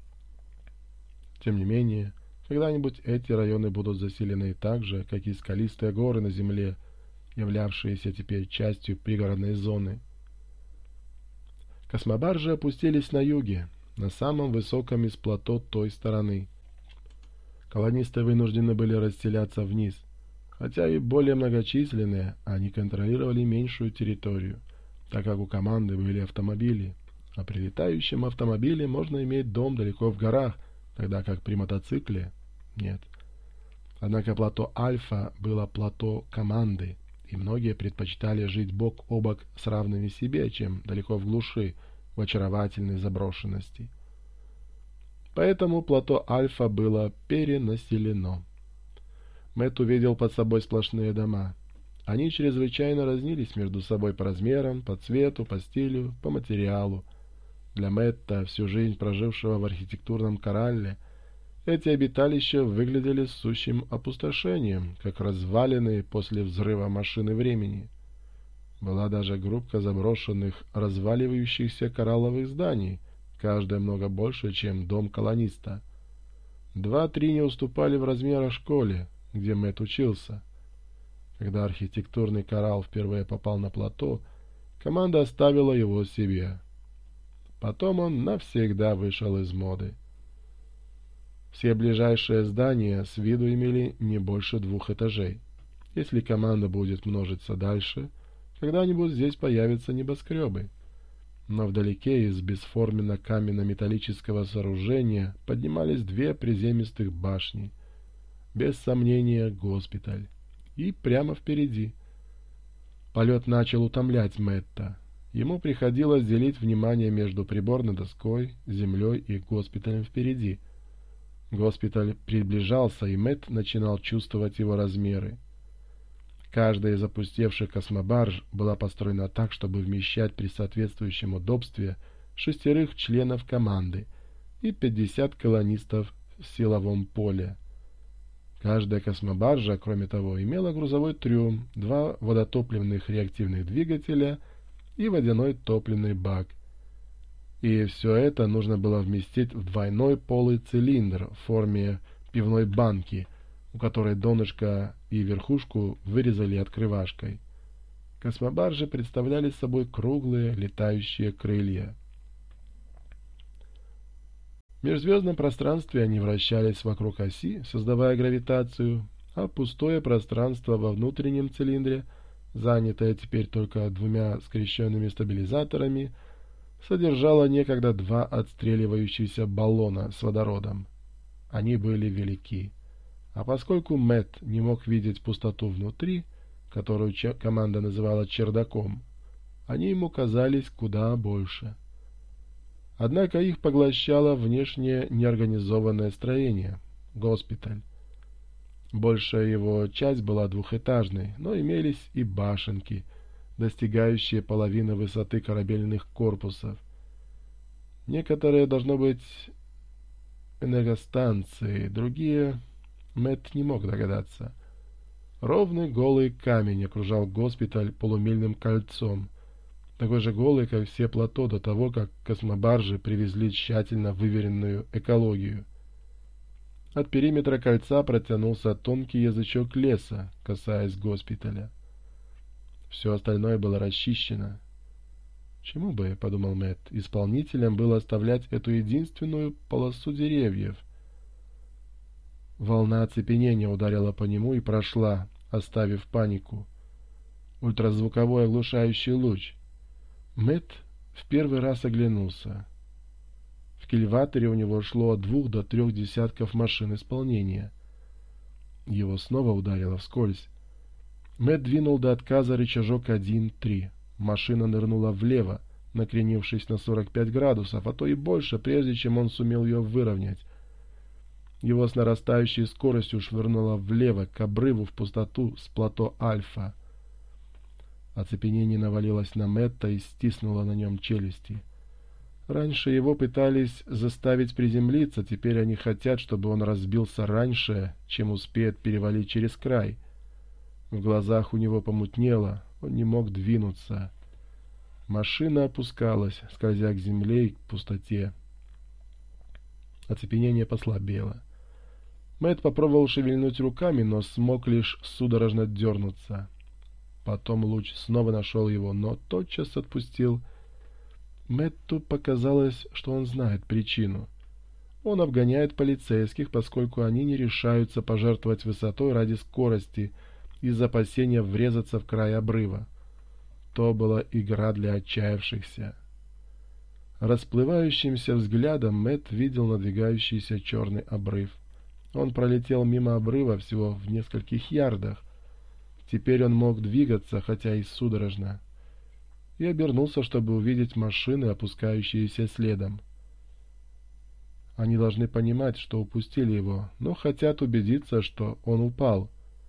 Тем не менее, когда-нибудь эти районы будут заселены так же, как и скалистые горы на земле, являвшиеся теперь частью пригородной зоны. Космобаржи опустились на юге, на самом высоком из плато той стороны. Колонисты вынуждены были расселяться вниз. Хотя и более многочисленные, они контролировали меньшую территорию, так как у команды были автомобили. А при летающем автомобиле можно иметь дом далеко в горах, тогда как при мотоцикле нет. Однако плато Альфа было плато команды, и многие предпочитали жить бок о бок с равными себе, чем далеко в глуши, в очаровательной заброшенности. Поэтому плато Альфа было перенаселено. Мэтт увидел под собой сплошные дома. Они чрезвычайно разнились между собой по размерам, по цвету, по стилю, по материалу. Для Мэтта, всю жизнь прожившего в архитектурном коралле, эти обиталища выглядели сущим опустошением, как развалины после взрыва машины времени. Была даже группа заброшенных, разваливающихся коралловых зданий, каждая много больше, чем дом колониста. Два-три не уступали в размерах школе, где Мэтт учился. Когда архитектурный коралл впервые попал на плато, команда оставила его себе. Потом он навсегда вышел из моды. Все ближайшие здания с виду имели не больше двух этажей. Если команда будет множиться дальше, когда-нибудь здесь появятся небоскребы. Но вдалеке из бесформенно-каменно-металлического сооружения поднимались две приземистых башни. Без сомнения, госпиталь. И прямо впереди. Полет начал утомлять Мэтта. Ему приходилось делить внимание между приборной доской, землей и госпиталем впереди. Госпиталь приближался, и Мэтт начинал чувствовать его размеры. Каждая из опустевших космобарж была построена так, чтобы вмещать при соответствующем удобстве шестерых членов команды и пятьдесят колонистов в силовом поле. Каждая космобаржа, кроме того, имела грузовой трюм, два водотопливных реактивных двигателя и водяной топливный бак. И все это нужно было вместить в двойной полый цилиндр в форме пивной банки, у которой донышко и верхушку вырезали открывашкой. Космобаржи представляли собой круглые летающие крылья. В межзвездном пространстве они вращались вокруг оси, создавая гравитацию, а пустое пространство во внутреннем цилиндре, занятое теперь только двумя скрещенными стабилизаторами, содержало некогда два отстреливающихся баллона с водородом. Они были велики. А поскольку Мэтт не мог видеть пустоту внутри, которую команда называла чердаком, они ему казались куда больше. Однако их поглощало внешнее неорганизованное строение — госпиталь. Большая его часть была двухэтажной, но имелись и башенки, достигающие половины высоты корабельных корпусов. Некоторые, должно быть, энергостанции, другие Мэтт не мог догадаться. Ровный голый камень окружал госпиталь полумильным кольцом, такой же голый, как все плато до того, как космобаржи привезли тщательно выверенную экологию. От периметра кольца протянулся тонкий язычок леса, касаясь госпиталя. Все остальное было расчищено. Чему бы, — подумал Мэтт, — исполнителям было оставлять эту единственную полосу деревьев? Волна оцепенения ударила по нему и прошла, оставив панику. Ультразвуковой оглушающий луч. Мэтт в первый раз оглянулся. В кильваторе у него шло от двух до трех десятков машин исполнения. Его снова ударило вскользь. Мэтт двинул до отказа рычажок один три. Машина нырнула влево, накренившись на сорок пять градусов, а то и больше, прежде чем он сумел ее выровнять. Его с нарастающей скоростью швырнуло влево, к обрыву в пустоту с плато Альфа. Оцепенение навалилось на Мэтта и стиснуло на нем челюсти. Раньше его пытались заставить приземлиться, теперь они хотят, чтобы он разбился раньше, чем успеет перевалить через край. В глазах у него помутнело, он не мог двинуться. Машина опускалась, скользя к земле и к пустоте. Оцепенение послабело. Мэтт попробовал шевельнуть руками, но смог лишь судорожно дернуться. Потом луч снова нашел его, но тотчас отпустил. Мэтту показалось, что он знает причину. Он обгоняет полицейских, поскольку они не решаются пожертвовать высотой ради скорости из-за опасения врезаться в край обрыва. То была игра для отчаявшихся. Расплывающимся взглядом Мэтт видел надвигающийся черный обрыв. Он пролетел мимо обрыва всего в нескольких ярдах. Теперь он мог двигаться, хотя и судорожно, и обернулся, чтобы увидеть машины, опускающиеся следом. Они должны понимать, что упустили его, но хотят убедиться, что он упал.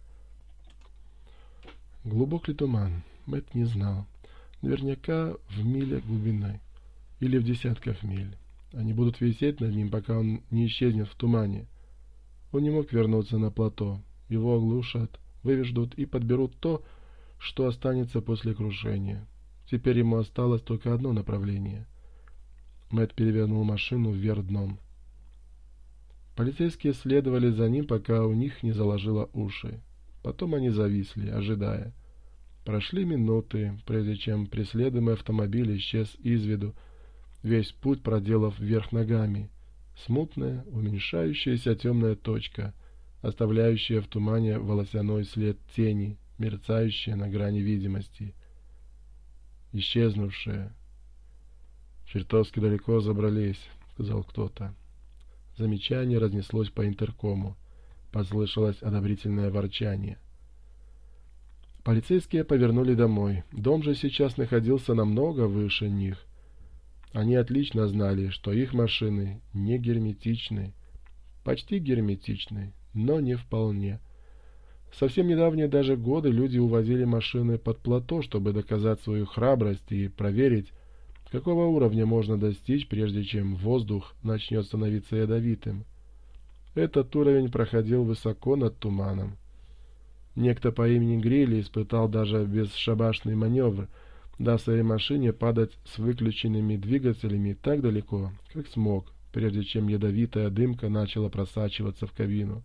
Глубок ли туман? Мэтт не знал. Наверняка в миле глубиной или в десятках миль. Они будут висеть над ним, пока он не исчезнет в тумане. Он не мог вернуться на плато. Его оглушат, вывеждут и подберут то, что останется после крушения. Теперь ему осталось только одно направление. Мэтт перевернул машину вверх дном. Полицейские следовали за ним, пока у них не заложило уши. Потом они зависли, ожидая. Прошли минуты, прежде чем преследуемый автомобиль исчез из виду, весь путь проделав вверх ногами. Смутная, уменьшающаяся темная точка, оставляющая в тумане волосяной след тени, мерцающая на грани видимости. Исчезнувшая. «Чертовски далеко забрались», — сказал кто-то. Замечание разнеслось по интеркому. Послышалось одобрительное ворчание. Полицейские повернули домой. Дом же сейчас находился намного выше них. Они отлично знали, что их машины не герметичны. Почти герметичны, но не вполне. В совсем недавние даже годы люди увозили машины под плато, чтобы доказать свою храбрость и проверить, какого уровня можно достичь, прежде чем воздух начнет становиться ядовитым. Этот уровень проходил высоко над туманом. Некто по имени Грилли испытал даже бесшабашный маневр, дав своей машине падать с выключенными двигателями так далеко, как смог, прежде чем ядовитая дымка начала просачиваться в кабину.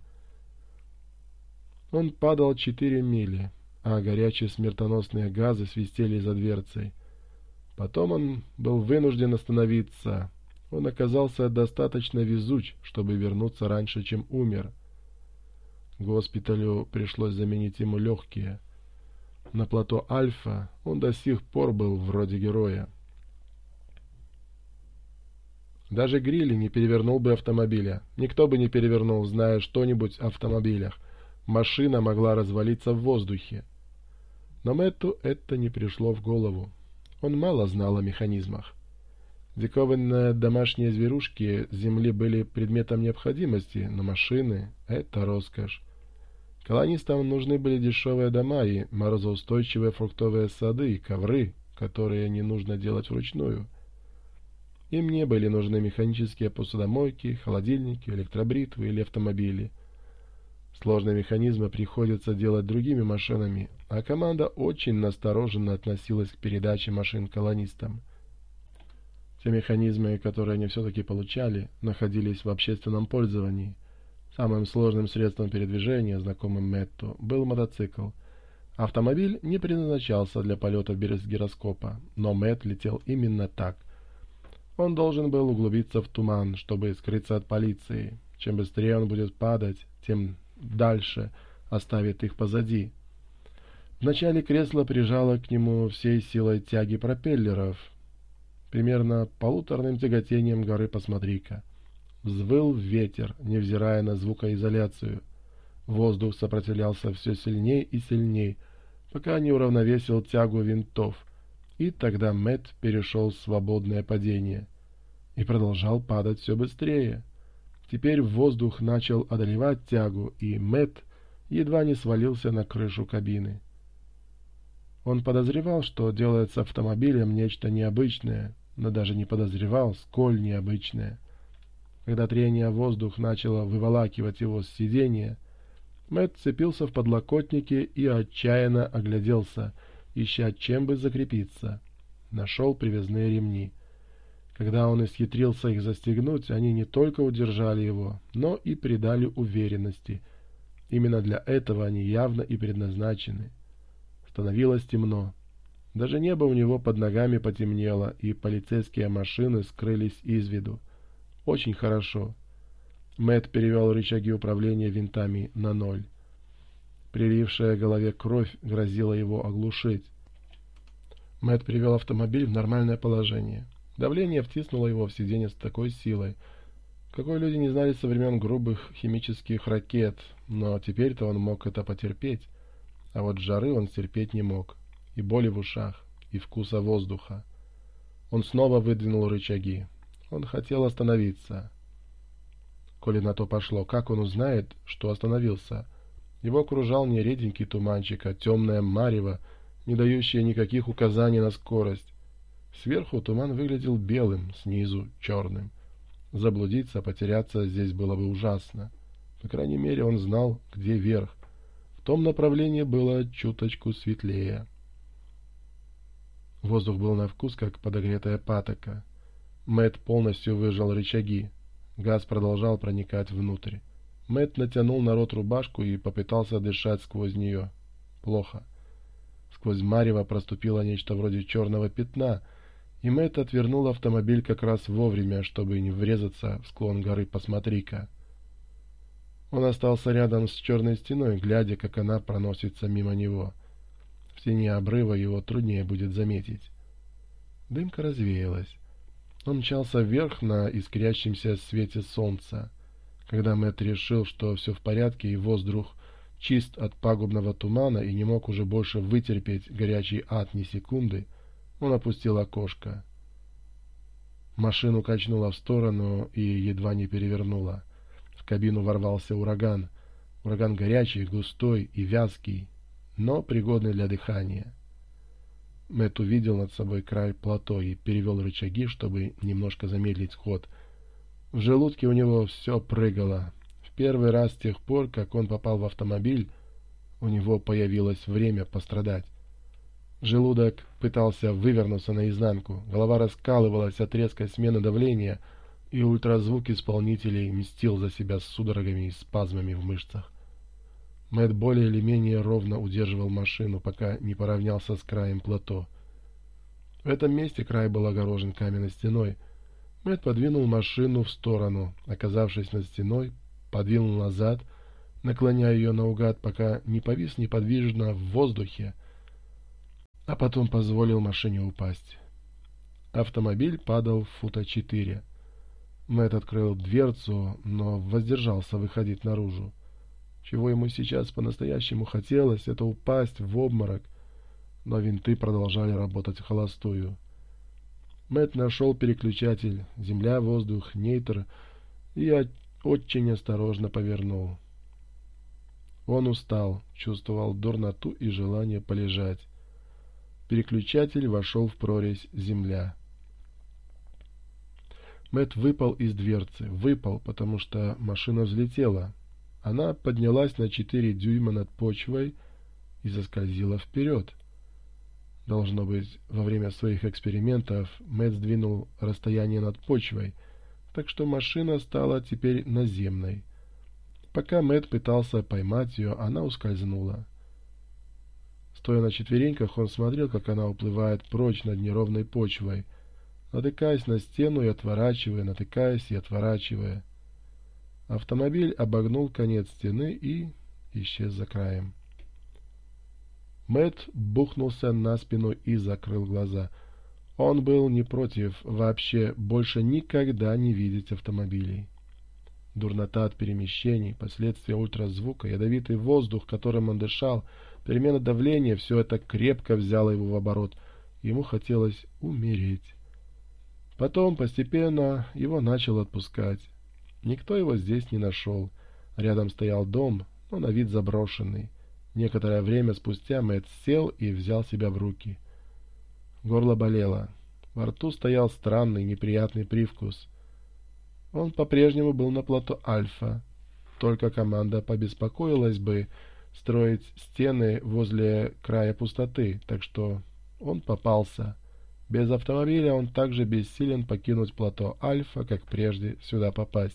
Он падал четыре мили, а горячие смертоносные газы свистели за дверцей. Потом он был вынужден остановиться. Он оказался достаточно везуч, чтобы вернуться раньше, чем умер. Госпиталю пришлось заменить ему легкие. На плато Альфа он до сих пор был вроде героя. Даже Грилли не перевернул бы автомобиля. Никто бы не перевернул, зная что-нибудь о автомобилях. Машина могла развалиться в воздухе. Но Мэтту это не пришло в голову. Он мало знал о механизмах. Диковинные домашние зверушки земли были предметом необходимости, но машины — это роскошь. Колонистам нужны были дешевые дома и морозоустойчивые фруктовые сады, и ковры, которые не нужно делать вручную. Им не были нужны механические посудомойки, холодильники, электробритвы или автомобили. Сложные механизмы приходится делать другими машинами, а команда очень настороженно относилась к передаче машин колонистам. Те механизмы, которые они все-таки получали, находились в общественном пользовании. Самым сложным средством передвижения, знакомым Мэтту, был мотоцикл. Автомобиль не предназначался для полетов без гироскопа, но Мэтт летел именно так. Он должен был углубиться в туман, чтобы скрыться от полиции. Чем быстрее он будет падать, тем дальше оставит их позади. Вначале кресло прижало к нему всей силой тяги пропеллеров, примерно полуторным тяготением горы «Посмотри-ка». Взвыл ветер, невзирая на звукоизоляцию. Воздух сопротивлялся все сильней и сильней, пока не уравновесил тягу винтов, и тогда Мэтт перешел в свободное падение и продолжал падать все быстрее. Теперь воздух начал одолевать тягу, и Мэтт едва не свалился на крышу кабины. Он подозревал, что делает с автомобилем нечто необычное, но даже не подозревал, сколь необычное. Когда трение о воздух начало выволакивать его с сиденья, Мэтт вцепился в подлокотники и отчаянно огляделся, ища чем бы закрепиться. Нашел привязные ремни. Когда он исхитрился их застегнуть, они не только удержали его, но и придали уверенности. Именно для этого они явно и предназначены. Становилось темно. Даже небо у него под ногами потемнело, и полицейские машины скрылись из виду. Очень хорошо. Мэтт перевел рычаги управления винтами на ноль. Прилившая голове кровь грозила его оглушить. Мэтт привел автомобиль в нормальное положение. Давление втиснуло его в сиденье с такой силой, какой люди не знали со времен грубых химических ракет, но теперь-то он мог это потерпеть, а вот жары он терпеть не мог, и боли в ушах, и вкуса воздуха. Он снова выдвинул рычаги. Он хотел остановиться. Коли на то пошло, как он узнает, что остановился? Его окружал не реденький туманчик, а темное марево, не дающее никаких указаний на скорость. Сверху туман выглядел белым, снизу черным. Заблудиться, потеряться здесь было бы ужасно. По крайней мере, он знал, где верх. В том направлении было чуточку светлее. Воздух был на вкус, как подогретая патока. Мэтт полностью выжал рычаги. Газ продолжал проникать внутрь. Мэтт натянул на рот рубашку и попытался дышать сквозь нее. Плохо. Сквозь марево проступило нечто вроде черного пятна, и Мэтт отвернул автомобиль как раз вовремя, чтобы не врезаться в склон горы «Посмотри-ка». Он остался рядом с черной стеной, глядя, как она проносится мимо него. В тени обрыва его труднее будет заметить. Дымка развеялась. Он мчался вверх на искрящемся свете солнца. Когда Мэтт решил, что все в порядке и воздух чист от пагубного тумана и не мог уже больше вытерпеть горячий ад ни секунды, он опустил окошко. Машину качнуло в сторону и едва не перевернуло. В кабину ворвался ураган. Ураган горячий, густой и вязкий, но пригодный для дыхания. Мэтт увидел над собой край плато и перевел рычаги, чтобы немножко замедлить ход. В желудке у него все прыгало. В первый раз с тех пор, как он попал в автомобиль, у него появилось время пострадать. Желудок пытался вывернуться наизнанку, голова раскалывалась от резкой смены давления, и ультразвук исполнителей мстил за себя судорогами и спазмами в мышцах. Мэтт более или менее ровно удерживал машину, пока не поравнялся с краем плато. В этом месте край был огорожен каменной стеной. Мэтт подвинул машину в сторону, оказавшись над стеной, подвинул назад, наклоняя ее наугад, пока не повис неподвижно в воздухе, а потом позволил машине упасть. Автомобиль падал в фута четыре. Мэтт открыл дверцу, но воздержался выходить наружу. Чего ему сейчас по-настоящему хотелось, это упасть в обморок, но винты продолжали работать в холостую. Мэтт нашел переключатель земля, воздух, нейтр и очень осторожно повернул. Он устал, чувствовал дурноту и желание полежать. Переключатель вошел в прорезь земля. Мэтт выпал из дверцы. Выпал, потому что машина взлетела. Она поднялась на четыре дюйма над почвой и заскользила вперед. Должно быть, во время своих экспериментов Мэтт сдвинул расстояние над почвой, так что машина стала теперь наземной. Пока Мэтт пытался поймать ее, она ускользнула. Стоя на четвереньках, он смотрел, как она уплывает прочь над неровной почвой, натыкаясь на стену и отворачивая, натыкаясь и отворачивая. Автомобиль обогнул конец стены и исчез за краем. Мэтт бухнулся на спину и закрыл глаза. Он был не против вообще больше никогда не видеть автомобилей. Дурнота от перемещений, последствия ультразвука, ядовитый воздух, которым он дышал, перемена давления — все это крепко взяло его в оборот. Ему хотелось умереть. Потом постепенно его начал отпускать. Никто его здесь не нашел. Рядом стоял дом, но на вид заброшенный. Некоторое время спустя Мэтт сел и взял себя в руки. Горло болело. Во рту стоял странный неприятный привкус. Он по-прежнему был на плато Альфа. Только команда побеспокоилась бы строить стены возле края пустоты, так что он попался. Без автомобиля он также бессилен покинуть плато Альфа, как прежде сюда попасть.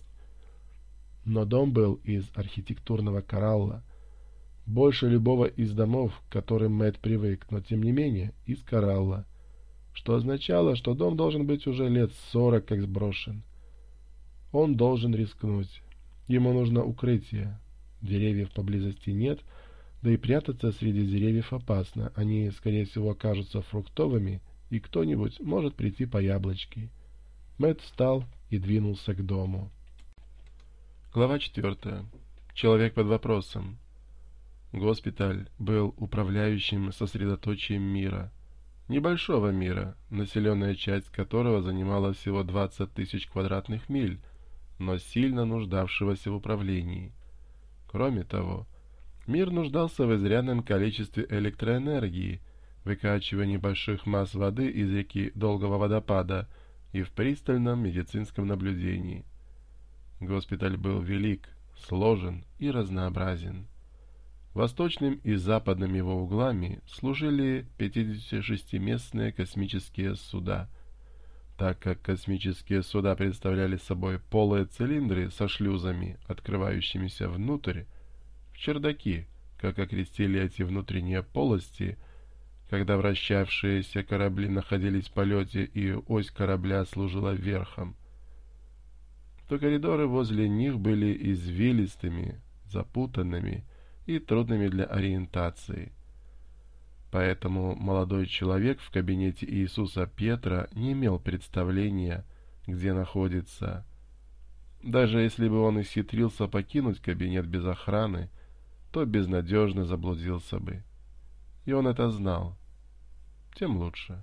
Но дом был из архитектурного коралла, больше любого из домов, к которым Мэтт привык, но тем не менее из коралла, что означало, что дом должен быть уже лет сорок как сброшен. Он должен рискнуть. Ему нужно укрытие. Деревьев поблизости нет, да и прятаться среди деревьев опасно. Они, скорее всего, окажутся фруктовыми, и кто-нибудь может прийти по яблочки. Мэтт встал и двинулся к дому. Глава четвертая. Человек под вопросом. Госпиталь был управляющим сосредоточием мира. Небольшого мира, населенная часть которого занимала всего двадцать тысяч квадратных миль, но сильно нуждавшегося в управлении. Кроме того, мир нуждался в изрядном количестве электроэнергии, выкачивании больших масс воды из реки Долгого водопада и в пристальном медицинском наблюдении. Госпиталь был велик, сложен и разнообразен. Восточным и западным его углами служили пятидесятишестиместные космические суда. Так как космические суда представляли собой полые цилиндры со шлюзами, открывающимися внутрь, в чердаки, как окрестили эти внутренние полости, когда вращавшиеся корабли находились в полете и ось корабля служила верхом. то коридоры возле них были извилистыми, запутанными и трудными для ориентации. Поэтому молодой человек в кабинете Иисуса Петра не имел представления, где находится. Даже если бы он исхитрился покинуть кабинет без охраны, то безнадежно заблудился бы. И он это знал. Тем лучше.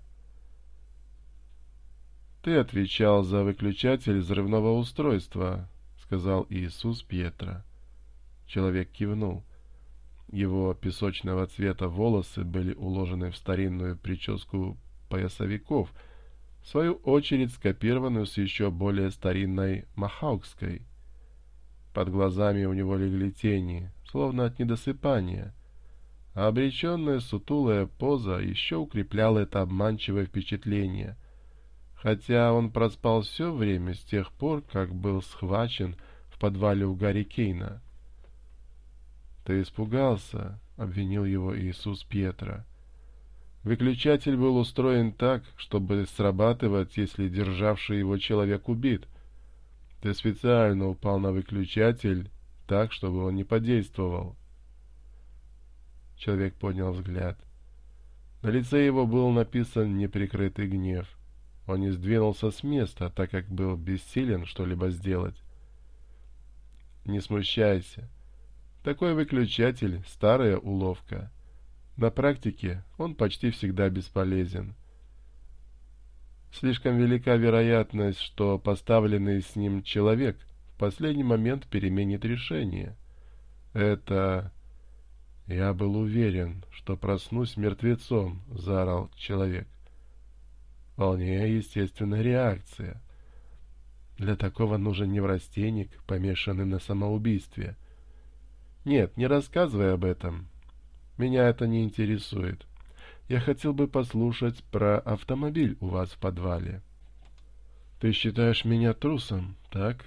«Ты отвечал за выключатель взрывного устройства», — сказал Иисус Петра. Человек кивнул. Его песочного цвета волосы были уложены в старинную прическу поясовиков, в свою очередь скопированную с еще более старинной махаукской. Под глазами у него легли тени, словно от недосыпания, а обреченная сутулая поза еще укрепляла это обманчивое впечатление, хотя он проспал все время с тех пор, как был схвачен в подвале у Гарри Кейна. «Ты испугался», — обвинил его Иисус Петра. «Выключатель был устроен так, чтобы срабатывать, если державший его человек убит. Ты специально упал на выключатель так, чтобы он не подействовал». Человек поднял взгляд. На лице его был написан неприкрытый гнев. Он не сдвинулся с места, так как был бессилен что-либо сделать. «Не смущайся. Такой выключатель — старая уловка. На практике он почти всегда бесполезен. Слишком велика вероятность, что поставленный с ним человек в последний момент переменит решение. Это... Я был уверен, что проснусь мертвецом», — заорал человек. Вполне естественная реакция. Для такого нужен неврастенник, помешанный на самоубийстве. Нет, не рассказывай об этом. Меня это не интересует. Я хотел бы послушать про автомобиль у вас в подвале. Ты считаешь меня трусом, так?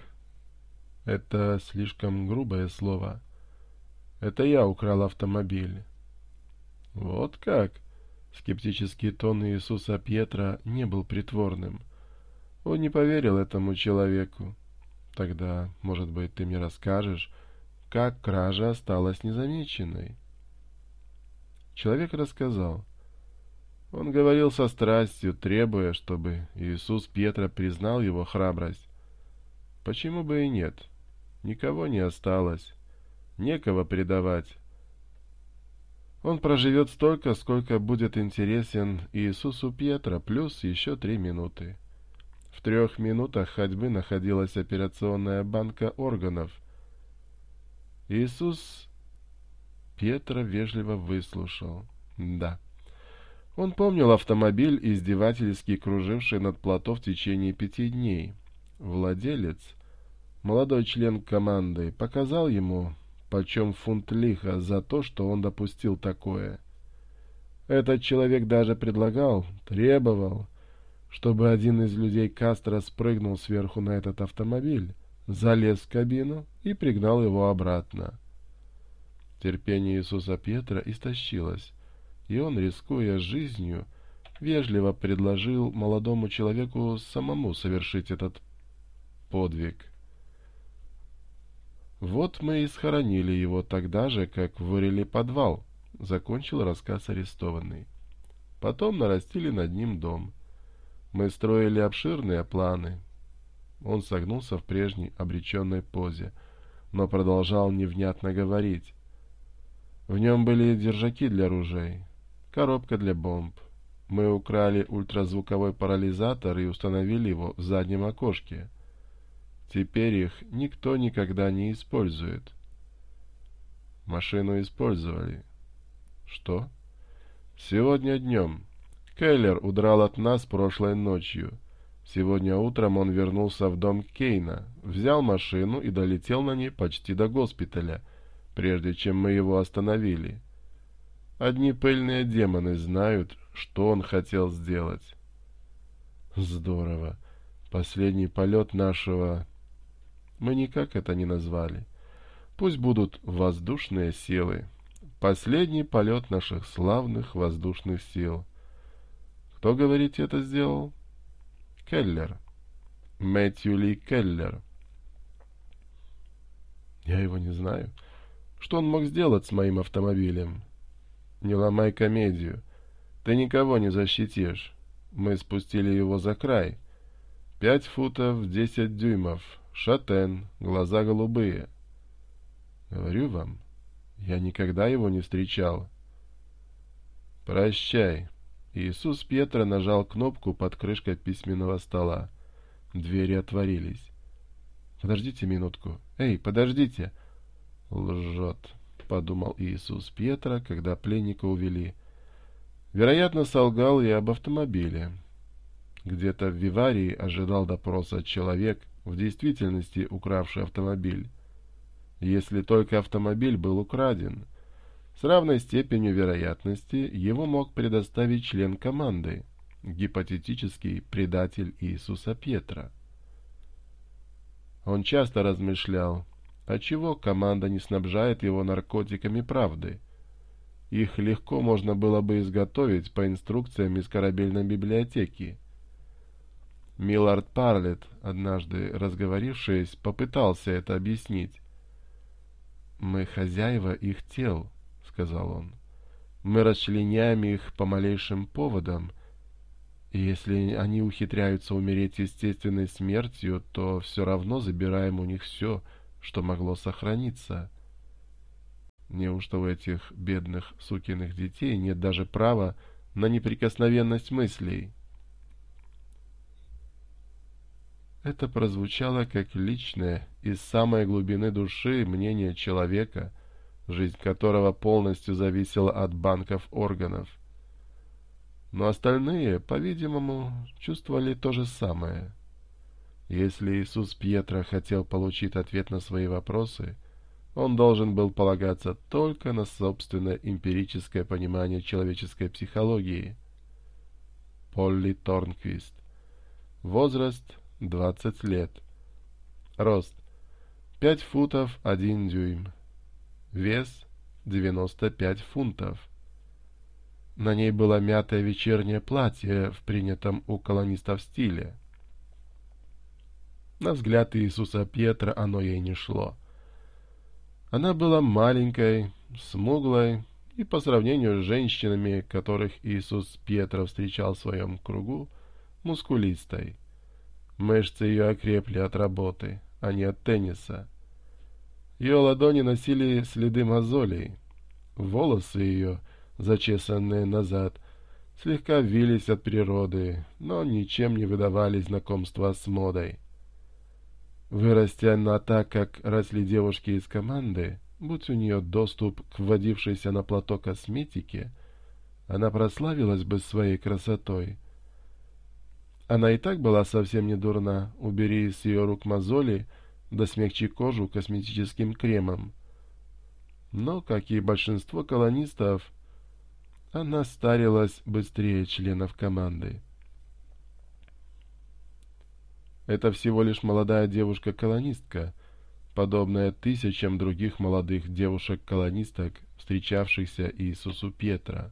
Это слишком грубое слово. Это я украл автомобиль. Вот как? Скептический тон Иисуса Петра не был притворным. Он не поверил этому человеку. Тогда, может быть, ты мне расскажешь, как кража осталась незамеченной? Человек рассказал. Он говорил со страстью, требуя, чтобы Иисус Петра признал его храбрость. Почему бы и нет? Никого не осталось. Некого предавать. Он проживет столько, сколько будет интересен Иисусу Петра, плюс еще три минуты. В трех минутах ходьбы находилась операционная банка органов. Иисус Петра вежливо выслушал. Да. Он помнил автомобиль, издевательски круживший над плато в течение пяти дней. Владелец, молодой член команды, показал ему, почем фунт лиха за то, что он допустил такое. Этот человек даже предлагал, требовал, чтобы один из людей Кастро спрыгнул сверху на этот автомобиль, залез в кабину и пригнал его обратно. Терпение Иисуса Петра истощилось, и он, рискуя жизнью, вежливо предложил молодому человеку самому совершить этот подвиг. «Вот мы и схоронили его тогда же, как вырыли подвал», — закончил рассказ арестованный. «Потом нарастили над ним дом. Мы строили обширные планы». Он согнулся в прежней обреченной позе, но продолжал невнятно говорить. В нем были держаки для ружей, коробка для бомб. Мы украли ультразвуковой парализатор и установили его в заднем окошке. Теперь их никто никогда не использует. Машину использовали. Что? Сегодня днем. Келлер удрал от нас прошлой ночью. Сегодня утром он вернулся в дом Кейна, взял машину и долетел на ней почти до госпиталя, прежде чем мы его остановили. Одни пыльные демоны знают, что он хотел сделать. Здорово. Последний полет нашего... Мы никак это не назвали. Пусть будут воздушные силы. Последний полет наших славных воздушных сил. Кто, говорите, это сделал? Келлер. Мэтью Ли Келлер. Я его не знаю. Что он мог сделать с моим автомобилем? Не ломай комедию. Ты никого не защитишь. Мы спустили его за край. Пять футов десять дюймов. Шатен, глаза голубые. Говорю вам, я никогда его не встречал. Прощай. Иисус Петра нажал кнопку под крышкой письменного стола. Двери отворились. Подождите минутку. Эй, подождите. Лжет, подумал Иисус Петра, когда пленника увели. Вероятно, солгал и об автомобиле. Где-то в Виварии ожидал допроса человек, в действительности укравший автомобиль. Если только автомобиль был украден, с равной степенью вероятности его мог предоставить член команды, гипотетический предатель Иисуса Петра. Он часто размышлял, отчего команда не снабжает его наркотиками правды. Их легко можно было бы изготовить по инструкциям из корабельной библиотеки. Миллард Парлетт, однажды разговорившись, попытался это объяснить. «Мы хозяева их тел», — сказал он. «Мы расчленяем их по малейшим поводам, и если они ухитряются умереть естественной смертью, то все равно забираем у них все, что могло сохраниться. Неужто у этих бедных сукиных детей нет даже права на неприкосновенность мыслей?» Это прозвучало как личное, из самой глубины души мнение человека, жизнь которого полностью зависела от банков органов. Но остальные, по-видимому, чувствовали то же самое. Если Иисус Пьетро хотел получить ответ на свои вопросы, он должен был полагаться только на собственное эмпирическое понимание человеческой психологии. Полли Торнквист. Возраст двадцать лет. Рост пять футов один дюйм. Вес девяносто пять фунтов. На ней было мятое вечернее платье в принятом у колонистов стиле. На взгляд Иисуса Петра оно ей не шло. Она была маленькой, смуглой и по сравнению с женщинами, которых Иисус Петра встречал в своем кругу, мускулистой. Мышцы ее окрепли от работы, а не от тенниса. Ее ладони носили следы мозолей. Волосы ее, зачесанные назад, слегка вились от природы, но ничем не выдавали знакомства с модой. Вырасти она так, как росли девушки из команды, будь у нее доступ к вводившейся на плато косметике, она прославилась бы своей красотой. Она и так была совсем не дурна, убери с ее рук мозоли, да смягчи кожу косметическим кремом. Но, как и большинство колонистов, она старилась быстрее членов команды. Это всего лишь молодая девушка-колонистка, подобная тысячам других молодых девушек-колонисток, встречавшихся Иисусу Петра.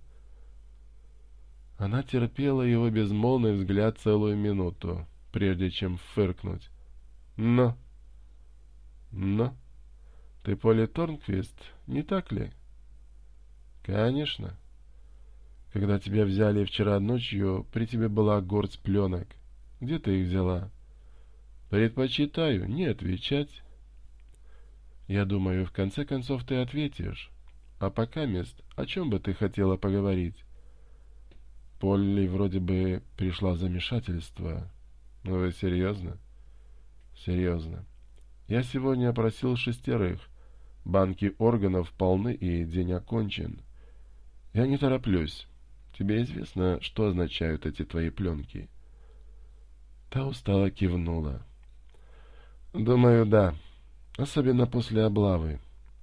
Она терпела его безмолвный взгляд целую минуту, прежде чем фыркнуть. «Но! Но! Ты Полли Торнквист, не так ли?» «Конечно. Когда тебя взяли вчера ночью, при тебе была горсть пленок. Где ты их взяла?» «Предпочитаю не отвечать». «Я думаю, в конце концов ты ответишь. А пока, мест, о чем бы ты хотела поговорить?» Полли вроде бы пришла в замешательство. «Ну вы серьезно?» «Серьезно. Я сегодня опросил шестерых. Банки органов полны и день окончен. Я не тороплюсь. Тебе известно, что означают эти твои пленки?» Та устало кивнула. «Думаю, да. Особенно после облавы».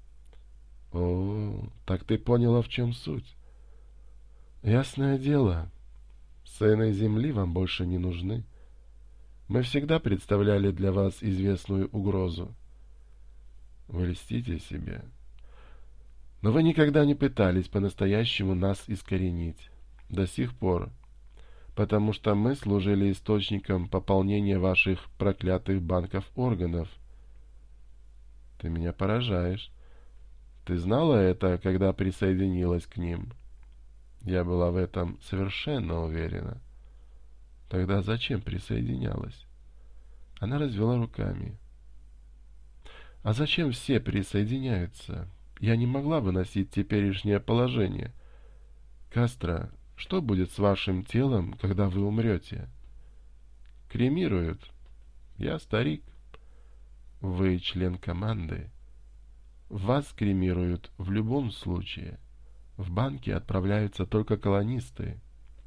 «О, так ты поняла, в чем суть?» «Ясное дело. Сыны земли вам больше не нужны. Мы всегда представляли для вас известную угрозу. Вы льстите себе. Но вы никогда не пытались по-настоящему нас искоренить. До сих пор. Потому что мы служили источником пополнения ваших проклятых банков органов. Ты меня поражаешь. Ты знала это, когда присоединилась к ним? Я была в этом совершенно уверена. Тогда зачем присоединялась? Она развела руками. А зачем все присоединяются? Я не могла выносить теперешнее положение. Кастро, что будет с вашим телом, когда вы умрете? Кремируют. Я старик. Вы член команды. Вас кремируют в любом случае. В банки отправляются только колонисты.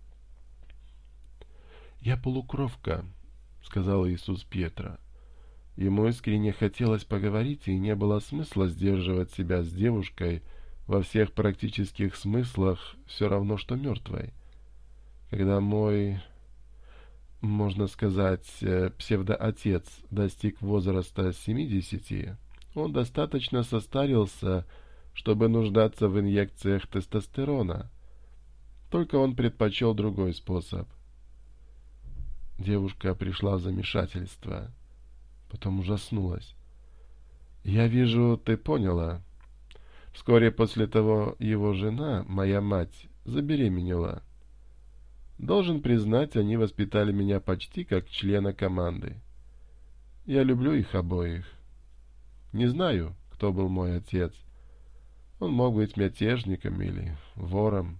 «Я полукровка», — сказал Иисус Пьетро. Ему искренне хотелось поговорить, и не было смысла сдерживать себя с девушкой во всех практических смыслах, все равно, что мертвой. Когда мой, можно сказать, псевдоотец достиг возраста семидесяти, он достаточно состарился, чтобы нуждаться в инъекциях тестостерона. Только он предпочел другой способ. Девушка пришла в замешательство. Потом ужаснулась. «Я вижу, ты поняла. Вскоре после того его жена, моя мать, забеременела. Должен признать, они воспитали меня почти как члена команды. Я люблю их обоих. Не знаю, кто был мой отец. Он мог быть мятежником или вором.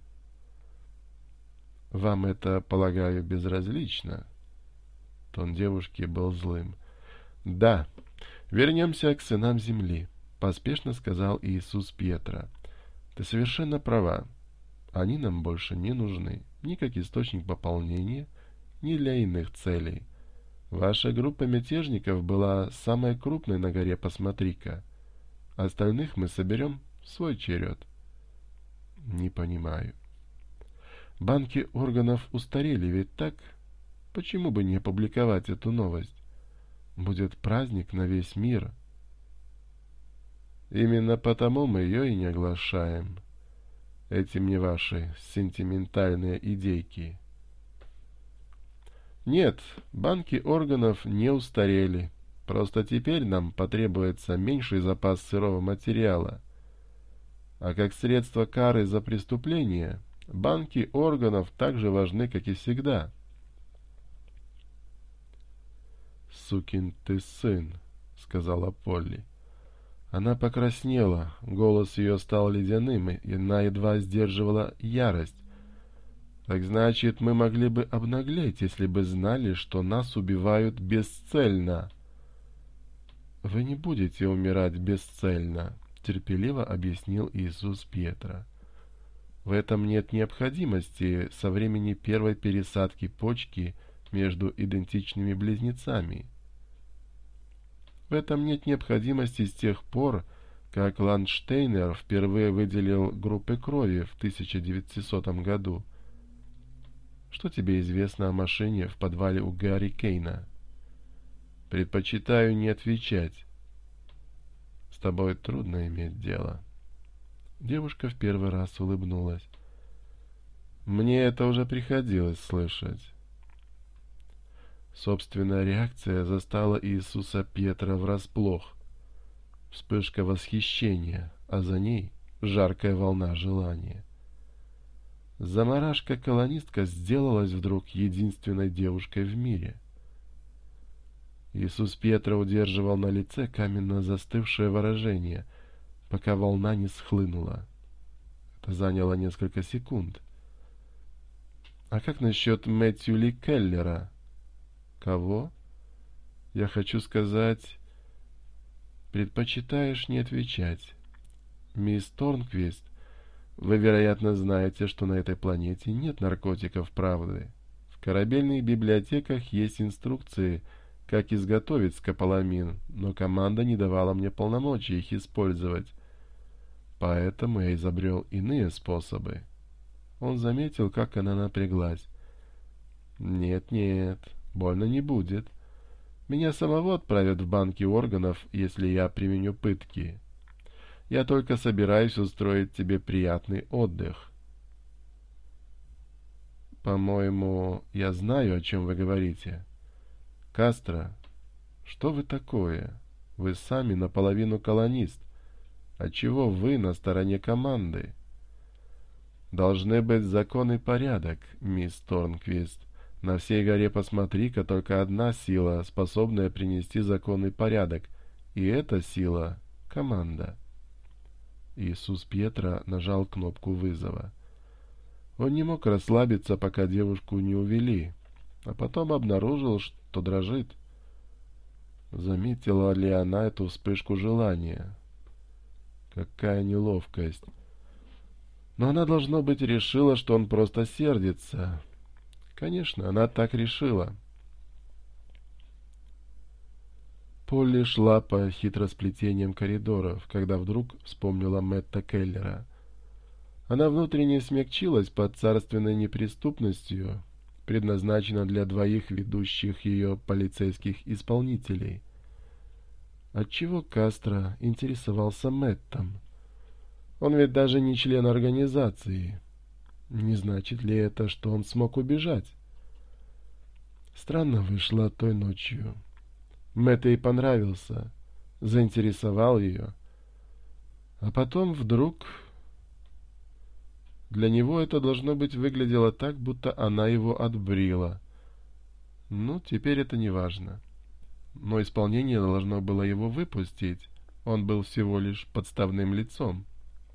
Вам это, полагаю, безразлично?» Тон девушки был злым. «Да, вернемся к сынам земли», — поспешно сказал Иисус Пьетро. «Ты совершенно права. Они нам больше не нужны, ни как источник пополнения, ни для иных целей. Ваша группа мятежников была самой крупной на горе Посмотри-ка. Остальных мы соберем в свой черед». «Не понимаю. Банки органов устарели, ведь так? Почему бы не опубликовать эту новость? Будет праздник на весь мир». «Именно потому мы ее и не оглашаем. Эти мне ваши сентиментальные идейки». «Нет, банки органов не устарели. Просто теперь нам потребуется меньший запас сырого материала. А как средство кары за преступление, банки органов так же важны, как и всегда». «Сукин ты сын», — сказала Полли. Она покраснела, голос ее стал ледяным, и она едва сдерживала ярость. «Так значит, мы могли бы обнаглеть, если бы знали, что нас убивают бесцельно». «Вы не будете умирать бесцельно», — терпеливо объяснил Иисус Пьетро. «В этом нет необходимости со времени первой пересадки почки между идентичными близнецами. В этом нет необходимости с тех пор, как Ландштейнер впервые выделил группы крови в тысяча девятисотом году. Что тебе известно о машине в подвале у Гарри Кейна?» «Предпочитаю не отвечать. С тобой трудно иметь дело». Девушка в первый раз улыбнулась. «Мне это уже приходилось слышать». Собственная реакция застала Иисуса Пьетро врасплох. Вспышка восхищения, а за ней жаркая волна желания. Замарашка-колонистка сделалась вдруг единственной девушкой в мире. Иисус Пьетро удерживал на лице каменно застывшее выражение, пока волна не схлынула. Это заняло несколько секунд. «А как насчет Мэтью Ли Келлера?» «Кого?» «Я хочу сказать...» «Предпочитаешь не отвечать. Мисс Торнквист, вы, вероятно, знаете, что на этой планете нет наркотиков правды. В корабельных библиотеках есть инструкции, как изготовить скополамин, но команда не давала мне полномочий их использовать. Поэтому я изобрел иные способы». Он заметил, как она напряглась. «Нет-нет, больно не будет. Меня самого отправят в банки органов, если я применю пытки. Я только собираюсь устроить тебе приятный отдых». «По-моему, я знаю, о чем вы говорите. Кастро, что вы такое? Вы сами наполовину колонист. Отчего вы на стороне команды? Должны быть закон и порядок, мисс Торнквист. На всей горе посмотри-ка, только одна сила, способная принести закон и порядок. И эта сила — команда. Иисус Пьетро нажал кнопку вызова. Он не мог расслабиться, пока девушку не увели, а потом обнаружил, что дрожит. Заметила ли она эту вспышку желания? Какая неловкость! Но она, должно быть, решила, что он просто сердится. Конечно, она так решила. Полли шла по хитросплетениям коридоров, когда вдруг вспомнила Мэтта Келлера. Она внутренне смягчилась под царственной неприступностью, предназначенной для двоих ведущих ее полицейских исполнителей. Отчего Кастро интересовался Мэттом? Он ведь даже не член организации. Не значит ли это, что он смог убежать? Странно вышло той ночью. Мэтт ей понравился, заинтересовал ее. А потом вдруг... Для него это, должно быть, выглядело так, будто она его отбрила. Ну, теперь это не важно. Но исполнение должно было его выпустить. Он был всего лишь подставным лицом.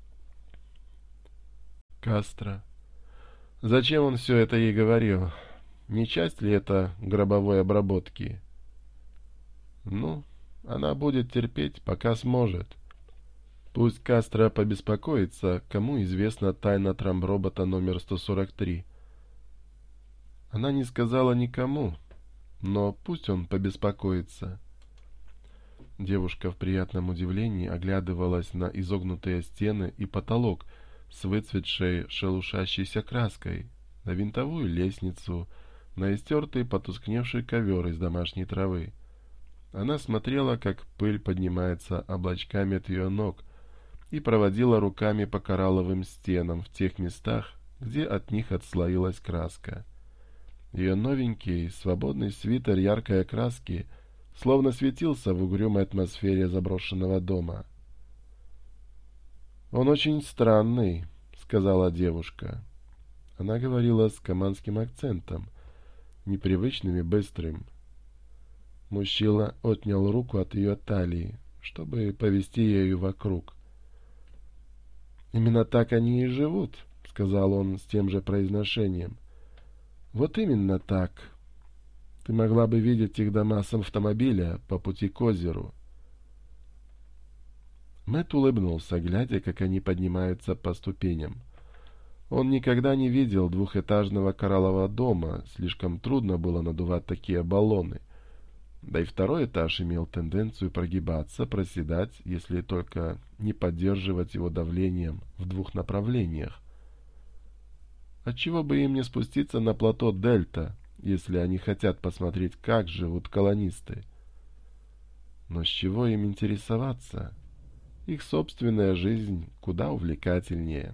Кастро. Зачем он все это ей говорил? Не часть ли это гробовой обработки? Ну, она будет терпеть, пока сможет. Пусть Кастро побеспокоится, кому известна тайна трамбробота номер сто сорок три. Она не сказала никому, но пусть он побеспокоится. Девушка в приятном удивлении оглядывалась на изогнутые стены и потолок с выцветшей шелушащейся краской, на винтовую лестницу, на истертый потускневший ковер из домашней травы. Она смотрела, как пыль поднимается облачками от ее ног, и проводила руками по коралловым стенам в тех местах, где от них отслоилась краска. Ее новенький, свободный свитер яркой окраски словно светился в угрюмой атмосфере заброшенного дома. «Он очень странный», — сказала девушка. Она говорила с каманским акцентом, непривычным и быстрым. Мужчина отнял руку от ее талии, чтобы повести ею вокруг. «Именно так они и живут», — сказал он с тем же произношением. «Вот именно так. Ты могла бы видеть их дома с автомобиля по пути к озеру». Мэтт улыбнулся, глядя, как они поднимаются по ступеням. Он никогда не видел двухэтажного кораллового дома, слишком трудно было надувать такие баллоны. Да и второй этаж имел тенденцию прогибаться, проседать, если только не поддерживать его давлением в двух направлениях. Отчего бы им не спуститься на плато Дельта, если они хотят посмотреть, как живут колонисты? Но с чего им интересоваться? Их собственная жизнь куда увлекательнее.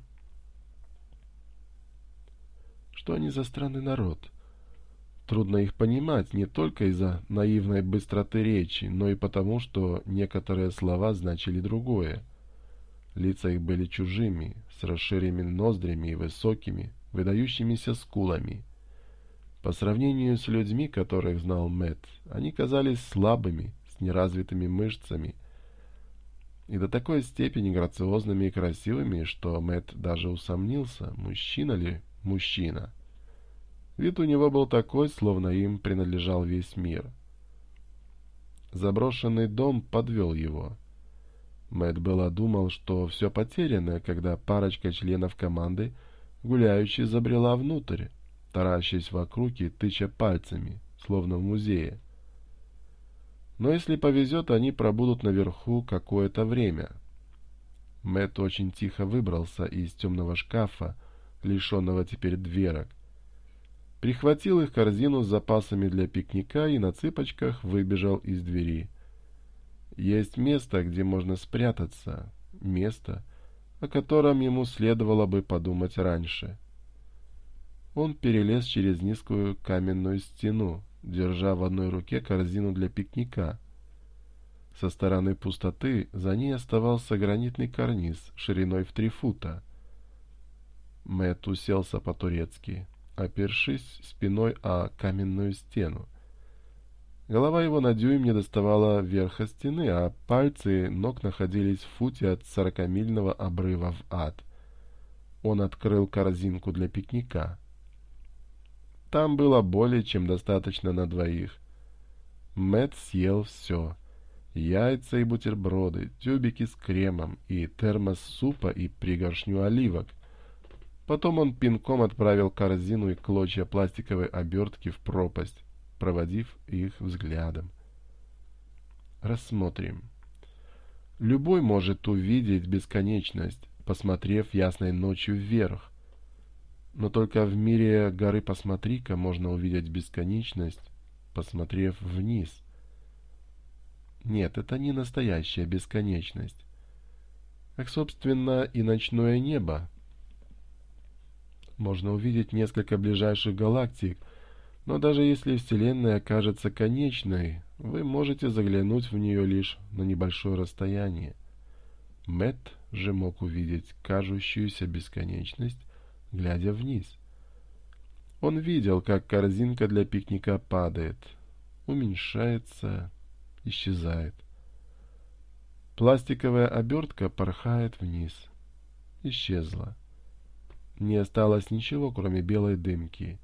Что они за странный народ? Трудно их понимать не только из-за наивной быстроты речи, но и потому, что некоторые слова значили другое. Лица их были чужими, с расширенными ноздрями и высокими, выдающимися скулами. По сравнению с людьми, которых знал Мэтт, они казались слабыми, с неразвитыми мышцами, и до такой степени грациозными и красивыми, что Мэтт даже усомнился, мужчина ли мужчина. Вид у него был такой, словно им принадлежал весь мир. Заброшенный дом подвел его. Мэтт было думал, что все потеряно, когда парочка членов команды гуляючи забрела внутрь, таращась вокруг и тыча пальцами, словно в музее. Но если повезет, они пробудут наверху какое-то время. Мэтт очень тихо выбрался из темного шкафа, лишенного теперь дверок, прихватил их корзину с запасами для пикника и на цыпочках выбежал из двери. Есть место, где можно спрятаться, место, о котором ему следовало бы подумать раньше. Он перелез через низкую каменную стену, держа в одной руке корзину для пикника. Со стороны пустоты за ней оставался гранитный карниз шириной в три фута. Мэтт уселся по-турецки, опершись спиной о каменную стену. Голова его на дюйм не доставала верха стены, а пальцы ног находились в футе от сорокамильного обрыва в ад. Он открыл корзинку для пикника. Там было более чем достаточно на двоих. Мэтт съел все. Яйца и бутерброды, тюбики с кремом и термос супа и пригоршню оливок. Потом он пинком отправил корзину и клочья пластиковой обертки в пропасть, проводив их взглядом. Рассмотрим. Любой может увидеть бесконечность, посмотрев ясной ночью вверх. Но только в мире горы «Посмотри-ка» можно увидеть бесконечность, посмотрев вниз. Нет, это не настоящая бесконечность. Как, собственно, и ночное небо. Можно увидеть несколько ближайших галактик, но даже если Вселенная кажется конечной, вы можете заглянуть в нее лишь на небольшое расстояние. Мэтт же мог увидеть кажущуюся бесконечность, глядя вниз. Он видел, как корзинка для пикника падает, уменьшается, исчезает. Пластиковая обертка порхает вниз. Исчезла. Не осталось ничего, кроме белой дымки.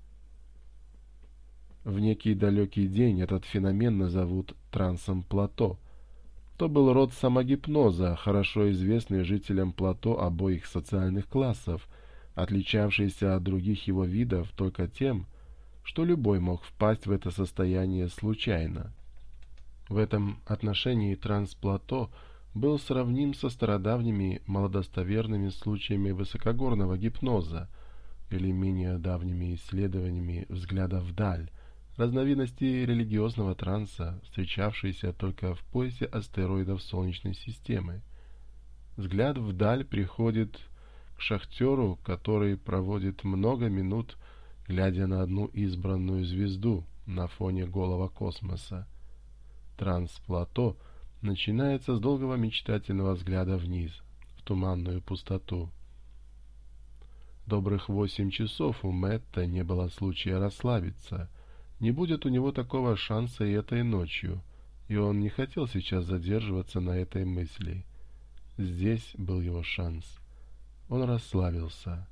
В некий далекий день этот феномен назовут трансом Плато. То был род самогипноза, хорошо известный жителям Плато обоих социальных классов, отличавшийся от других его видов только тем, что любой мог впасть в это состояние случайно. В этом отношении транс Плато был сравним со стародавними малодостоверными случаями высокогорного гипноза или менее давними исследованиями взгляда вдаль, разновидности религиозного транса, встречавшиеся только в поясе астероидов Солнечной системы. Взгляд вдаль приходит к шахтеру, который проводит много минут, глядя на одну избранную звезду на фоне голого космоса. Транс Плато начинается с долгого мечтательного взгляда вниз, в туманную пустоту. Добрых восемь часов у Мэтта не было случая расслабиться. Не будет у него такого шанса и этой ночью, и он не хотел сейчас задерживаться на этой мысли. Здесь был его шанс. Он расслабился.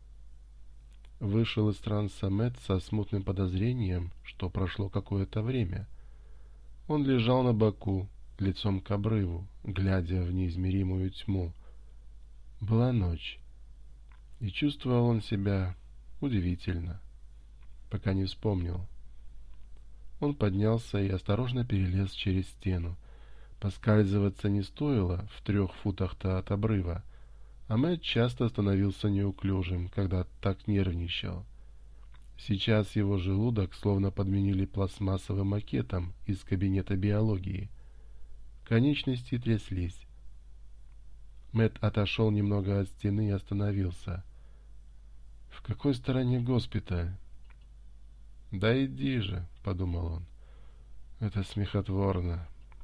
Вышел из транса Мэтт со смутным подозрением, что прошло какое-то время. Он лежал на боку, лицом к обрыву, глядя в неизмеримую тьму. Была ночь, и чувствовал он себя удивительно, пока не вспомнил. Он поднялся и осторожно перелез через стену. Поскальзываться не стоило в трех футах-то от обрыва, а Мэтт часто становился неуклюжим, когда так нервничал. Сейчас его желудок словно подменили пластмассовым макетом из кабинета биологии. Конечности тряслись. Мэтт отошел немного от стены и остановился. В какой стороне госпиталь? Да иди же, подумал он. Это смехотворно.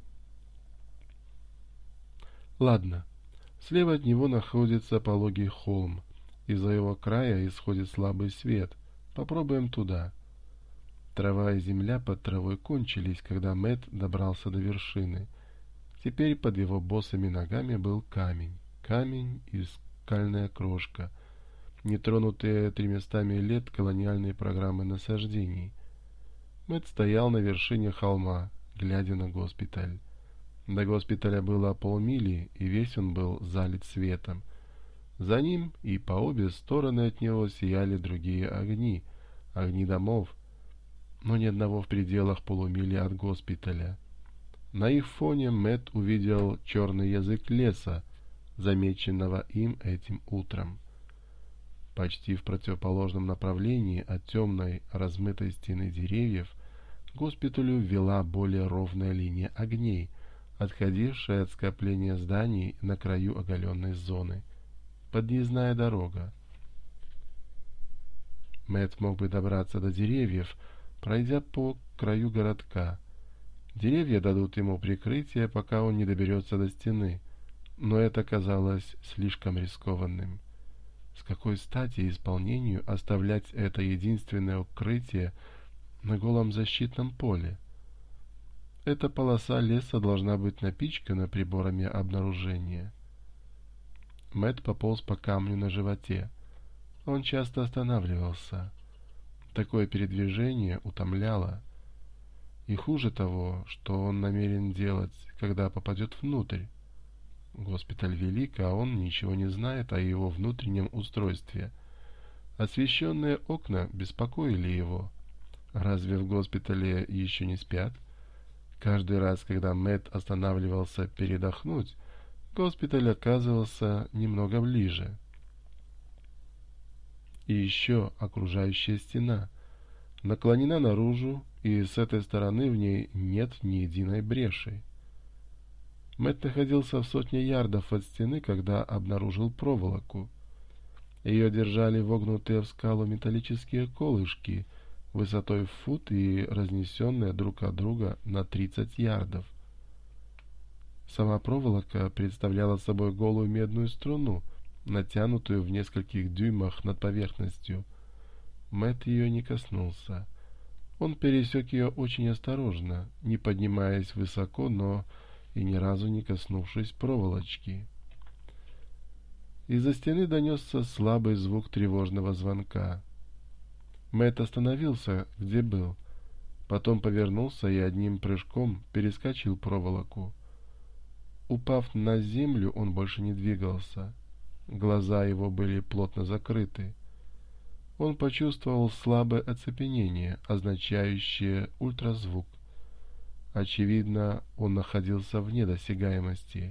Ладно. Слева от него находится пологий холм. Из-за его края исходит слабый свет. Попробуем туда. Трава и земля под травой кончились, когда Мэтт добрался до вершины. Теперь под его босыми ногами был камень. Камень и скальная крошка, нетронутые тремястами лет колониальной программы насаждений. Мэтт стоял на вершине холма, глядя на госпиталь. До госпиталя было полмили, и весь он был залит светом. За ним и по обе стороны от него сияли другие огни, огни домов, но ни одного в пределах полумили от госпиталя. На их фоне Мэтт увидел черный язык леса, замеченного им этим утром. Почти в противоположном направлении от темной размытой стены деревьев к госпиталю вела более ровная линия огней, отходившая от скопления зданий на краю оголенной зоны. Подъездная дорога. Мэтт мог бы добраться до деревьев, пройдя по краю городка. Деревья дадут ему прикрытие, пока он не доберется до стены, но это казалось слишком рискованным. С какой стати исполнению оставлять это единственное укрытие на голом защитном поле? Эта полоса леса должна быть напичкана приборами обнаружения. Мэтт пополз по камню на животе. Он часто останавливался. Такое передвижение утомляло. И хуже того, что он намерен делать, когда попадет внутрь. Госпиталь велик, а он ничего не знает о его внутреннем устройстве. Освещенные окна беспокоили его. Разве в госпитале еще не спят? Каждый раз, когда Мэтт останавливался передохнуть, госпиталь оказывался немного ближе. И еще окружающая стена наклонена наружу, и с этой стороны в ней нет ни единой бреши. Мэтт находился в сотне ярдов от стены, когда обнаружил проволоку. Ее держали вогнутые в скалу металлические колышки, высотой в фут и разнесенные друг от друга на тридцать ярдов. Сама проволока представляла собой голую медную струну, натянутую в нескольких дюймах над поверхностью. Мэтт ее не коснулся. Он пересек ее очень осторожно, не поднимаясь высоко, но и ни разу не коснувшись проволочки. Из-за стены донесся слабый звук тревожного звонка. Мэтт остановился, где был, потом повернулся и одним прыжком перескочил проволоку. Упав на землю, он больше не двигался. Глаза его были плотно закрыты. Он почувствовал слабое оцепенение, означающее ультразвук. Очевидно, он находился вне досягаемости.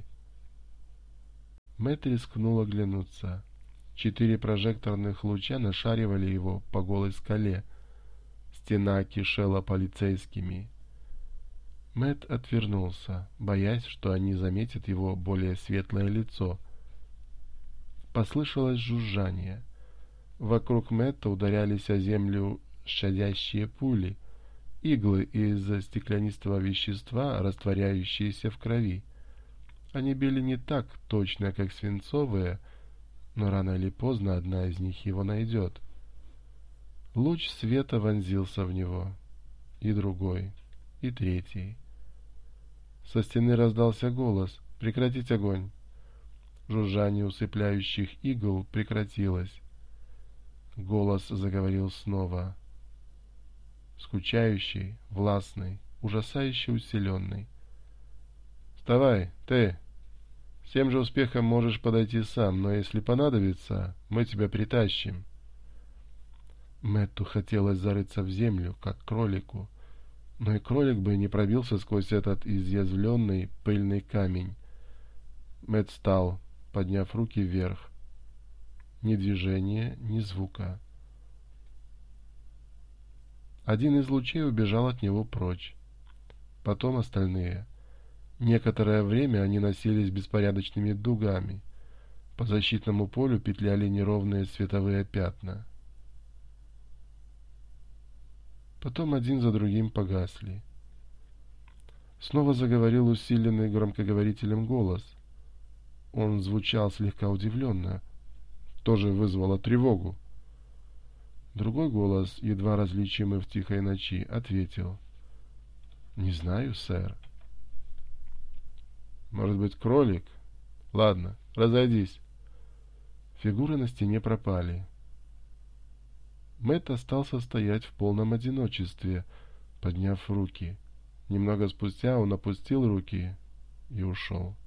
Мэтт рискнул оглянуться. Четыре прожекторных луча нашаривали его по голой скале. Стена кишела полицейскими. Мэтт отвернулся, боясь, что они заметят его более светлое лицо. Послышалось жужжание. Вокруг Мэтта ударялись о землю щадящие пули, иглы из стеклянистого вещества, растворяющиеся в крови. Они били не так точно, как свинцовые, но рано или поздно одна из них его найдет. Луч света вонзился в него, и другой, и третий. Со стены раздался голос: «Прекратить огонь!» Жужжание усыпляющих игл прекратилось. Голос заговорил снова. Скучающий, властный, ужасающе усиленный. «Вставай, ты! С тем же успехом можешь подойти сам, но если понадобится, мы тебя притащим». Мэтту хотелось зарыться в землю, как кролику, но и кролик бы не пробился сквозь этот изъязвленный пыльный камень. Мэтт встал, подняв руки вверх. Ни движения, ни звука. Один из лучей убежал от него прочь. Потом остальные. Некоторое время они носились беспорядочными дугами. По защитному полю петляли неровные световые пятна. Потом один за другим погасли. Снова заговорил усиленный громкоговорителем голос. Он звучал слегка удивленно. Тоже вызвало тревогу. Другой голос, едва различимый в тихой ночи, ответил: «Не знаю, сэр». «Может быть, кролик? Ладно, разойдись». Фигуры на стене пропали. Мэтт остался стоять в полном одиночестве, подняв руки. Немного спустя он опустил руки и ушел.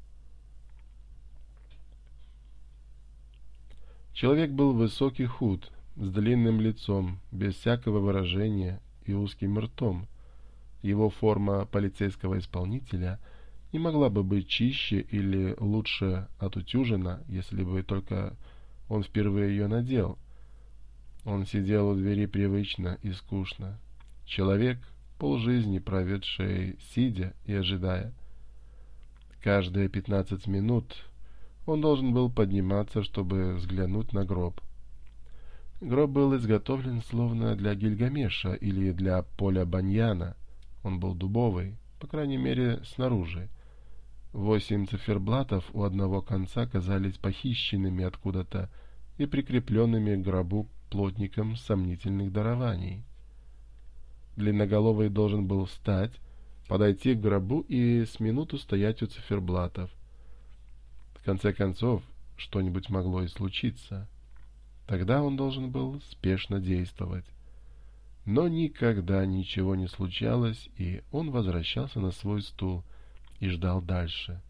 Человек был высокий, худ, с длинным лицом, без всякого выражения и узким ртом. Его форма полицейского исполнителя не могла бы быть чище или лучше отутюжена, если бы только он впервые ее надел. Он сидел у двери привычно и скучно. Человек, полжизни проведший сидя и ожидая. Каждые пятнадцать минут он должен был подниматься, чтобы взглянуть на гроб. Гроб был изготовлен словно для Гильгамеша или для Поля Баньяна. Он был дубовый, по крайней мере, снаружи. Восемь циферблатов у одного конца казались похищенными откуда-то и прикрепленными к гробу плотником сомнительных дарований. Длинноголовый должен был встать, подойти к гробу и с минуту стоять у циферблатов. В конце концов, что-нибудь могло и случиться. Тогда он должен был спешно действовать. Но никогда ничего не случалось, и он возвращался на свой стул и ждал дальше.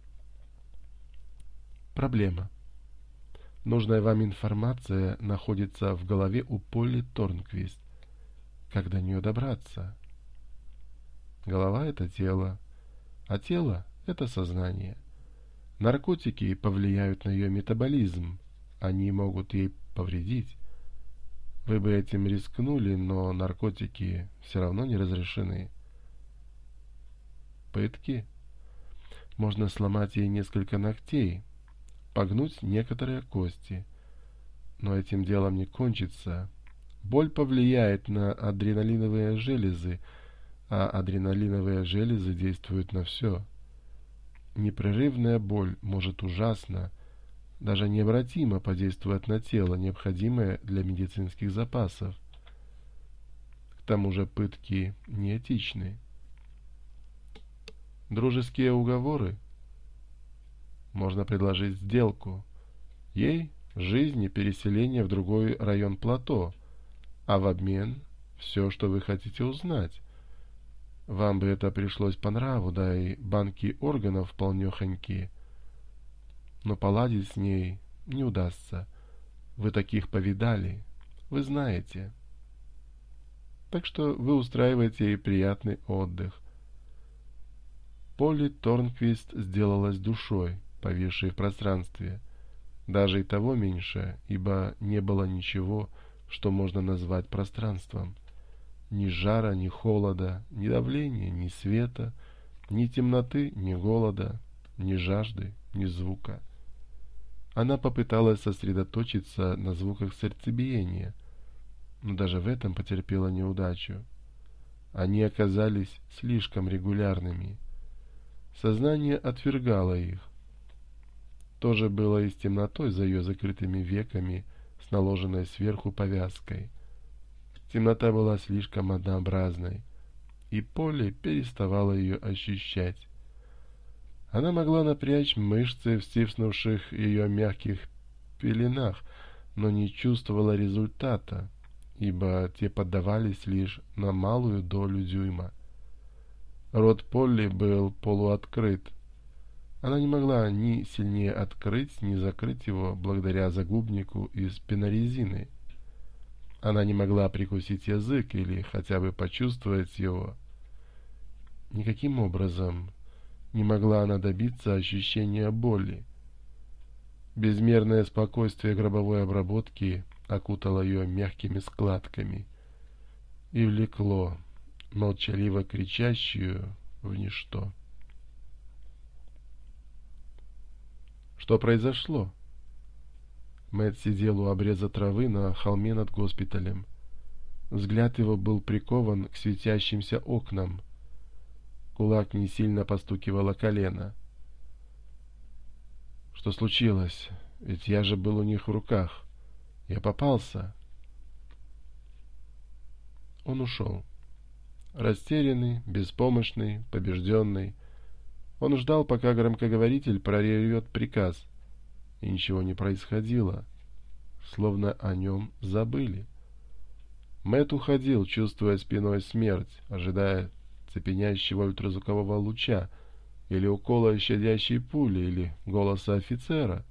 Проблема. Нужная вам информация находится в голове у Полли Торнквист. Как до нее добраться? Голова — это тело, а тело — это сознание. Наркотики повлияют на ее метаболизм, они могут ей повредить. Вы бы этим рискнули, но наркотики все равно не разрешены. Пытки. Можно сломать ей несколько ногтей, погнуть некоторые кости. Но этим делом не кончится. Боль повлияет на адреналиновые железы, а адреналиновые железы действуют на все. Непрерывная боль может ужасно, даже необратимо подействовать на тело, необходимое для медицинских запасов. К тому же пытки неэтичны. Дружеские уговоры. Можно предложить сделку. Ей жизнь и переселение в другой район плато, а в обмен все, что вы хотите узнать. Вам бы это пришлось по нраву, да и банки органов полнёхоньки. Но поладить с ней не удастся. Вы таких повидали, вы знаете. Так что вы устраиваете ей приятный отдых. Полли Торнквист сделалась душой, повисшей в пространстве. Даже и того меньше, ибо не было ничего, что можно назвать пространством. Ни жара, ни холода, ни давления, ни света, ни темноты, ни голода, ни жажды, ни звука. Она попыталась сосредоточиться на звуках сердцебиения, но даже в этом потерпела неудачу. Они оказались слишком регулярными. Сознание отвергало их. То же было и с темнотой за ее закрытыми веками с наложенной сверху повязкой. Темнота была слишком однообразной, и Полли переставала ее ощущать. Она могла напрячь мышцы в стиснувших ее мягких пеленах, но не чувствовала результата, ибо те поддавались лишь на малую долю дюйма. Рот Полли был полуоткрыт. Она не могла ни сильнее открыть, ни закрыть его благодаря загубнику из пенорезины. Она не могла прикусить язык или хотя бы почувствовать его. Никаким образом не могла она добиться ощущения боли. Безмерное спокойствие гробовой обработки окутало ее мягкими складками и влекло, молчаливо кричащую, в ничто. Что произошло? Мэтт сидел у обреза травы на холме над госпиталем. Взгляд его был прикован к светящимся окнам. Кулак не сильно постукивал о колено. Что случилось? Ведь я же был у них в руках. Я попался. Он ушел. Растерянный, беспомощный, побежденный. Он ждал, пока громкоговоритель проревет приказ. И ничего не происходило, словно о нем забыли. Мэтт уходил, чувствуя спиной смерть, ожидая цепенящего ультразвукового луча, или укола щадящей пули, или голоса офицера.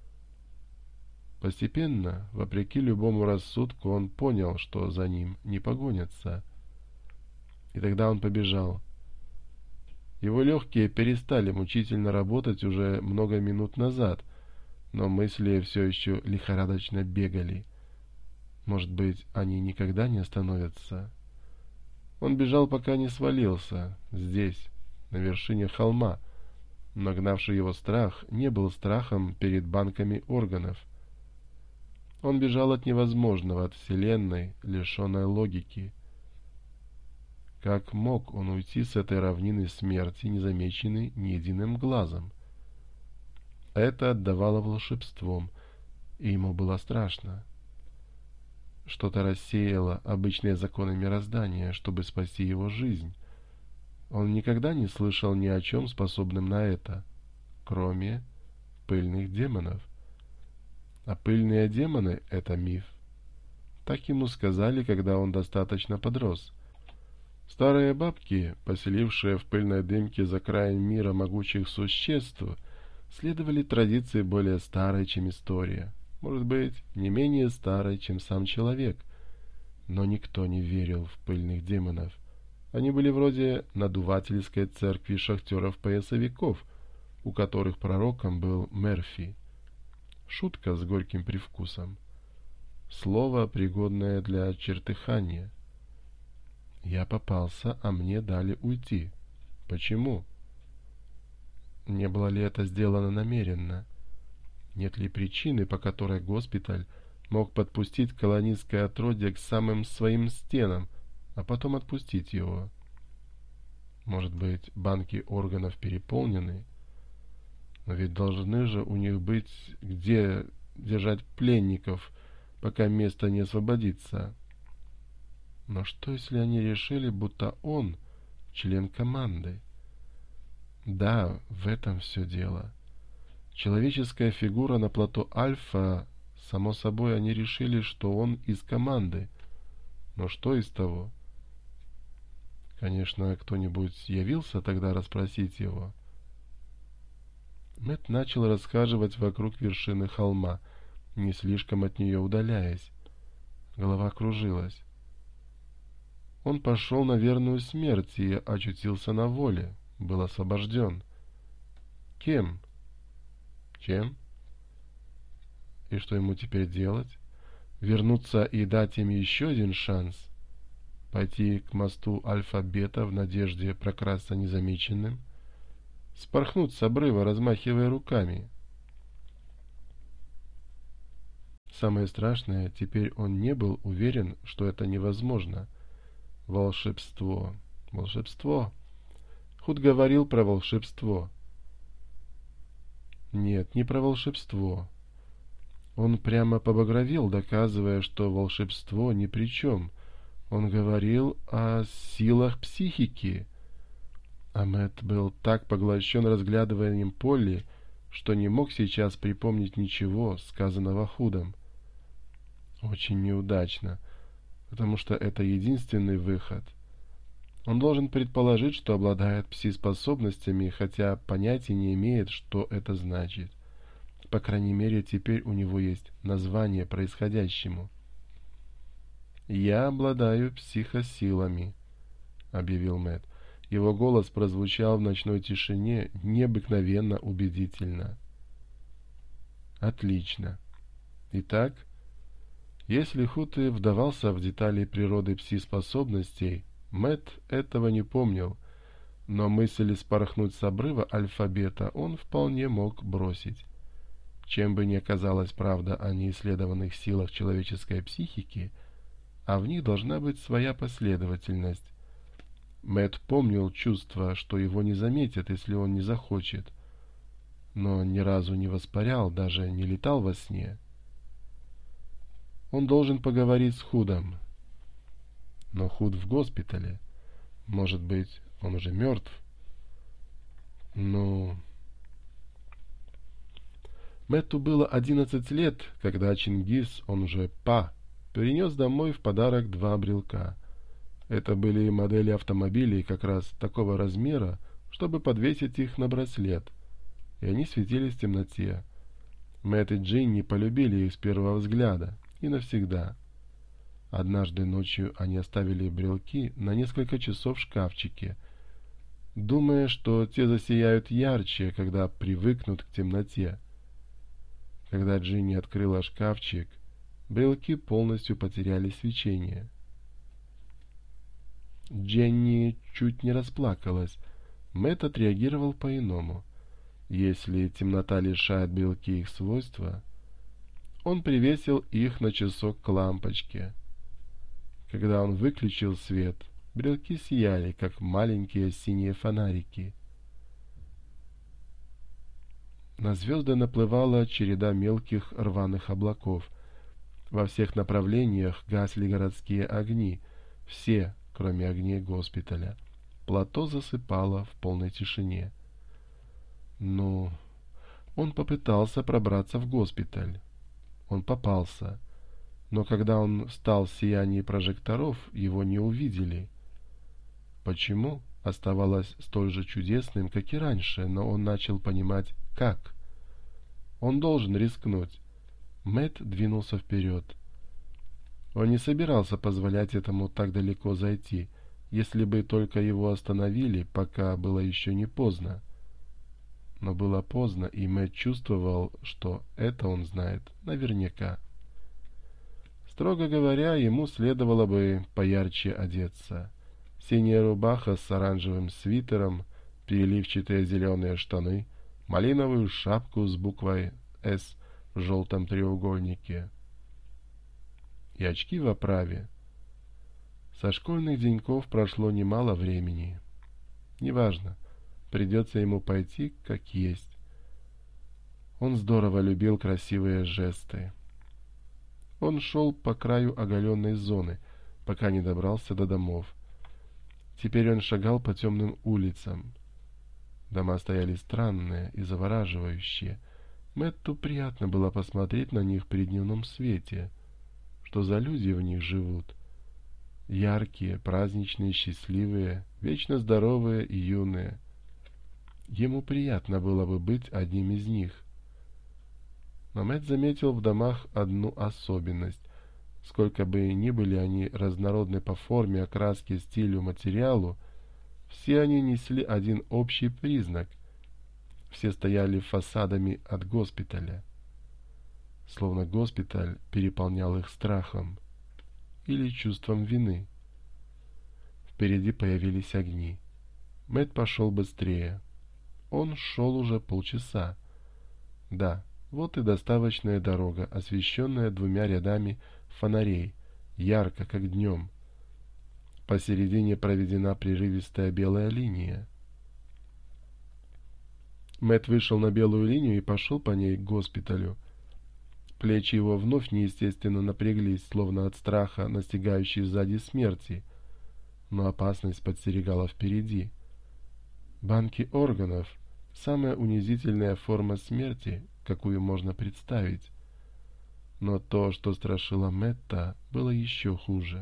Постепенно, вопреки любому рассудку, он понял, что за ним не погонятся. И тогда он побежал. Его легкие перестали мучительно работать уже много минут назад, но мысли все еще лихорадочно бегали. Может быть, они никогда не остановятся? Он бежал, пока не свалился, здесь, на вершине холма, но гнавший его страх не был страхом перед банками органов. Он бежал от невозможного, от вселенной, лишенной логики. Как мог он уйти с этой равнины смерти, незамеченный ни единым глазом? Это отдавало волшебством, и ему было страшно. Что-то рассеяло обычные законы мироздания, чтобы спасти его жизнь. Он никогда не слышал ни о чем, способном на это, кроме пыльных демонов. А пыльные демоны — это миф. Так ему сказали, когда он достаточно подрос. Старые бабки, поселившие в пыльной дымке за краем мира могучих существ, следовали традиции более старой, чем история. Может быть, не менее старой, чем сам человек. Но никто не верил в пыльных демонов. Они были вроде надувательской церкви шахтеров-поясовиков, у которых пророком был Мерфи. Шутка с горьким привкусом. Слово, пригодное для чертыхания. Я попался, а мне дали уйти. Почему? Не было ли это сделано намеренно? Нет ли причины, по которой госпиталь мог подпустить колонистское отродье к самым своим стенам, а потом отпустить его? Может быть, банки органов переполнены? Но ведь должны же у них быть где держать пленников, пока место не освободится. Но что, если они решили, будто он член команды? Да, в этом все дело. Человеческая фигура на плато Альфа, само собой, они решили, что он из команды. Но что из того? Конечно, кто-нибудь явился тогда расспросить его. Мэтт начал расхаживать вокруг вершины холма, не слишком от нее удаляясь. Голова кружилась. Он пошел на верную смерть и очутился на воле, был освобожден. Кем? Чем? И что ему теперь делать? Вернуться и дать им еще один шанс? Пойти к мосту Альфа-Бета в надежде прокрасться незамеченным? Спорхнуть с обрыва, размахивая руками? Самое страшное, теперь он не был уверен, что это невозможно. Волшебство. Волшебство. Худ говорил про волшебство. Нет, не про волшебство. Он прямо побагровел, доказывая, что волшебство ни при чем. Он говорил о силах психики. А Мэтт был так поглощен разглядыванием Полли, что не мог сейчас припомнить ничего, сказанного Худом. Очень неудачно, потому что это единственный выход. Он должен предположить, что обладает пси-способностями, хотя понятия не имеет, что это значит. По крайней мере, теперь у него есть название происходящему. «Я обладаю психосилами», — объявил Мэтт. Его голос прозвучал в ночной тишине необыкновенно убедительно. «Отлично. Итак, если Худ и вдавался в детали природы пси-способностей, Мэтт этого не помнил, но мысль спорхнуть с обрыва Альфа-Бета он вполне мог бросить. Чем бы ни оказалась правда о неисследованных силах человеческой психики, а в них должна быть своя последовательность. Мэтт помнил чувство, что его не заметят, если он не захочет, но ни разу не воспарял, даже не летал во сне. Он должен поговорить с Худом. Но Худ в госпитале. Может быть, он уже мертв? Ну... Мэтту было одиннадцать лет, когда Чингис, он же Па, перенес домой в подарок два брелка. Это были модели автомобилей как раз такого размера, чтобы подвесить их на браслет, и они светились в темноте. Мэтт и Джинни полюбили их с первого взгляда и навсегда. Однажды ночью они оставили брелки на несколько часов в шкафчике, думая, что те засияют ярче, когда привыкнут к темноте. Когда Джинни открыла шкафчик, брелки полностью потеряли свечение. Дженни чуть не расплакалась. Мэтт отреагировал по-иному. Если темнота лишает брелки их свойства, он привесил их на часок к лампочке. Когда он выключил свет, Брелки сияли, как маленькие синие фонарики. На звезды наплывала череда мелких рваных облаков. Во всех направлениях гасли городские огни, все, кроме огней госпиталя. Плато засыпало в полной тишине. Ну, он попытался пробраться в госпиталь. Он попался. Но когда он встал в сиянии прожекторов, его не увидели. Почему? Оставалось столь же чудесным, как и раньше, но он начал понимать, как. Он должен рискнуть. Мэтт двинулся вперед. Он не собирался позволять этому так далеко зайти, если бы только его остановили, пока было еще не поздно. Но было поздно, и Мэтт чувствовал, что это он знает наверняка. Строго говоря, ему следовало бы поярче одеться. Синяя рубаха с оранжевым свитером, переливчатые зеленые штаны, малиновую шапку с буквой «С» в желтом треугольнике и очки в оправе. Со школьных деньков прошло немало времени. Неважно, придется ему пойти как есть. Он здорово любил красивые жесты. Он шел по краю оголенной зоны, пока не добрался до домов. Теперь он шагал по темным улицам. Дома стояли странные и завораживающие. Мэтту приятно было посмотреть на них при дневном свете. Что за люди в них живут? Яркие, праздничные, счастливые, вечно здоровые и юные. Ему приятно было бы быть одним из них. Но Мэтт заметил в домах одну особенность. Сколько бы ни были они разнородны по форме, окраске, стилю, материалу, все они несли один общий признак. Все стояли фасадами от госпиталя. Словно госпиталь переполнял их страхом или чувством вины. Впереди появились огни. Мэтт пошел быстрее. Он шел уже полчаса. Да, вот и доставочная дорога, освещенная двумя рядами фонарей, ярко, как днем. Посередине проведена прерывистая белая линия. Мэтт вышел на белую линию и пошел по ней к госпиталю. Плечи его вновь неестественно напряглись, словно от страха, настигающей сзади смерти. Но опасность подстерегала впереди. Банки органов — самая унизительная форма смерти, какую можно представить. Но то, что страшило Мэтта, было еще хуже.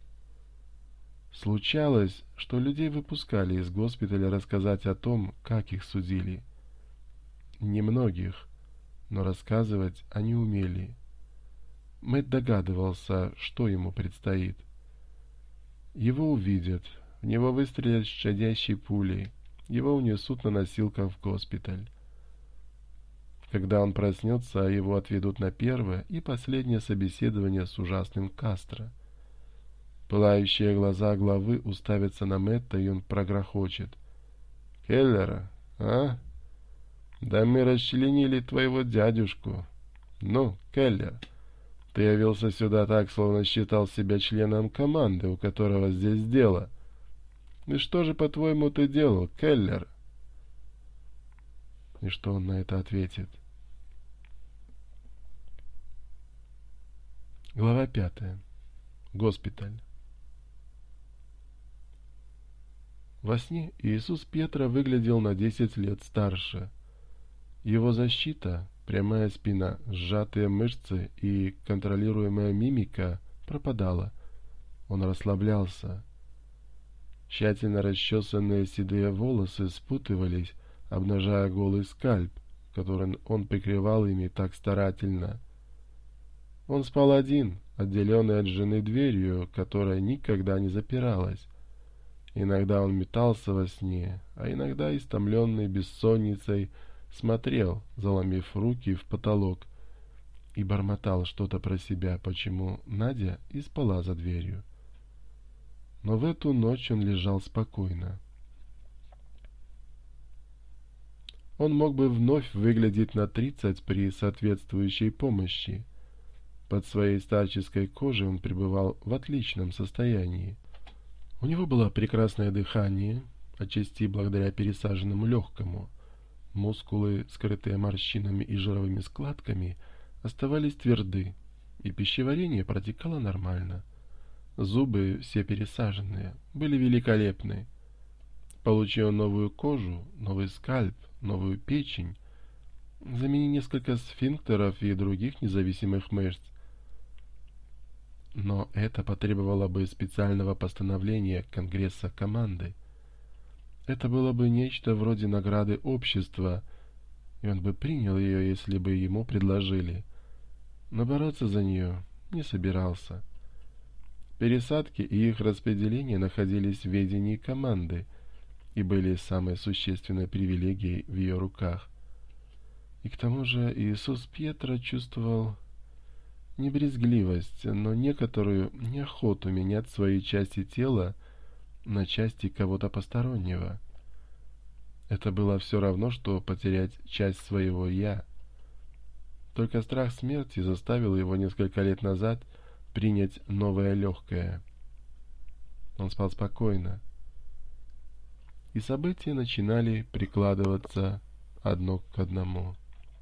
Случалось, что людей выпускали из госпиталя рассказать о том, как их судили. Немногих, но рассказывать они умели. Мэтт догадывался, что ему предстоит. Его увидят, в него выстрелят щадящей пулей, его унесут на носилках в госпиталь. Когда он проснется, его отведут на первое и последнее собеседование с ужасным Кастро. Пылающие глаза главы уставятся на Мэтта, и он прогрохочет. «Келлера, а? Да мы расчленили твоего дядюшку. Ну, Келлер, ты явился сюда так, словно считал себя членом команды, у которого здесь дело. И что же, по-твоему, ты делал, Келлер?» И что он на это ответит? Глава пятая. Госпиталь. Во сне Иисус Петра выглядел на десять лет старше. Его защита, прямая спина, сжатые мышцы и контролируемая мимика пропадала. Он расслаблялся. Тщательно расчесанные седые волосы спутывались, обнажая голый скальп, который он прикрывал ими так старательно. Он спал один, отделенный от жены дверью, которая никогда не запиралась. Иногда он метался во сне, а иногда, истомленный бессонницей, смотрел, заломив руки в потолок, и бормотал что-то про себя, почему Надя и спала за дверью. Но в эту ночь он лежал спокойно. Он мог бы вновь выглядеть на тридцать при соответствующей помощи. Под своей старческой кожей он пребывал в отличном состоянии. У него было прекрасное дыхание, отчасти благодаря пересаженному легкому. Мускулы, скрытые морщинами и жировыми складками, оставались тверды, и пищеварение протекало нормально. Зубы, все пересаженные, были великолепны. Получи он новую кожу, новый скальп, новую печень, замени несколько сфинктеров и других независимых мышц. Но это потребовало бы специального постановления Конгресса команды. Это было бы нечто вроде награды общества, и он бы принял ее, если бы ему предложили. Но бороться за нее не собирался. Пересадки и их распределение находились в ведении команды и были самой существенной привилегией в ее руках. И к тому же Иисус Пьетро чувствовал не брезгливость, но некоторую неохоту менять свои части тела на части кого-то постороннего. Это было все равно, что потерять часть своего «я». Только страх смерти заставил его несколько лет назад принять новое легкое. Он спал спокойно, и события начинали прикладываться одно к одному.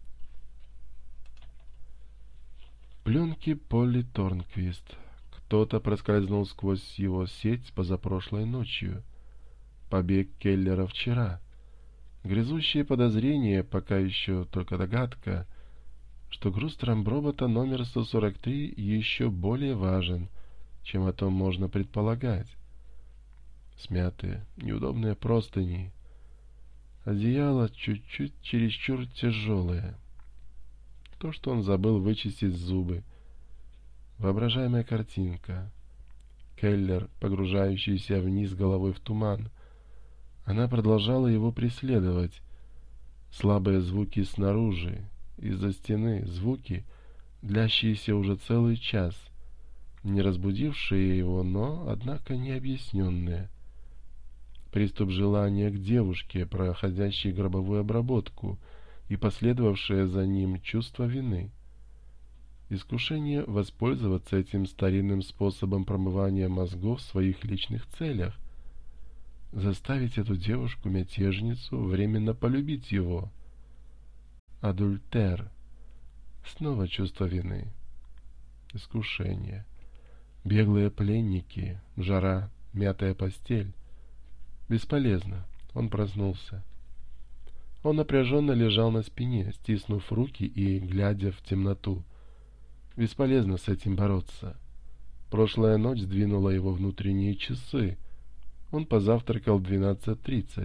Пленки Полли Торнквист. Кто-то проскользнул сквозь его сеть позапрошлой ночью. Побег Келлера вчера. Грязущее подозрение, пока еще только догадка, что груз трамбробота номер сто сорок три еще более важен, чем о том можно предполагать. Смятые, неудобные простыни. Одеяло чуть-чуть чересчур тяжелое. То, что он забыл вычистить зубы. Воображаемая картинка. Келлер, погружающийся вниз головой в туман. Она продолжала его преследовать. Слабые звуки снаружи, из-за стены, звуки, длящиеся уже целый час, не разбудившие его, но, однако, не объясненные. Приступ желания к девушке, проходящей гробовую обработку, и последовавшее за ним чувство вины. Искушение воспользоваться этим старинным способом промывания мозгов в своих личных целях. Заставить эту девушку-мятежницу временно полюбить его. Адультер. Снова чувство вины. Искушение. Беглые пленники. Жара. Мятая постель. Бесполезно. Он проснулся. Он напряженно лежал на спине, стиснув руки и глядя в темноту. Бесполезно с этим бороться. Прошлая ночь сдвинула его внутренние часы. Он позавтракал в двенадцать тридцать.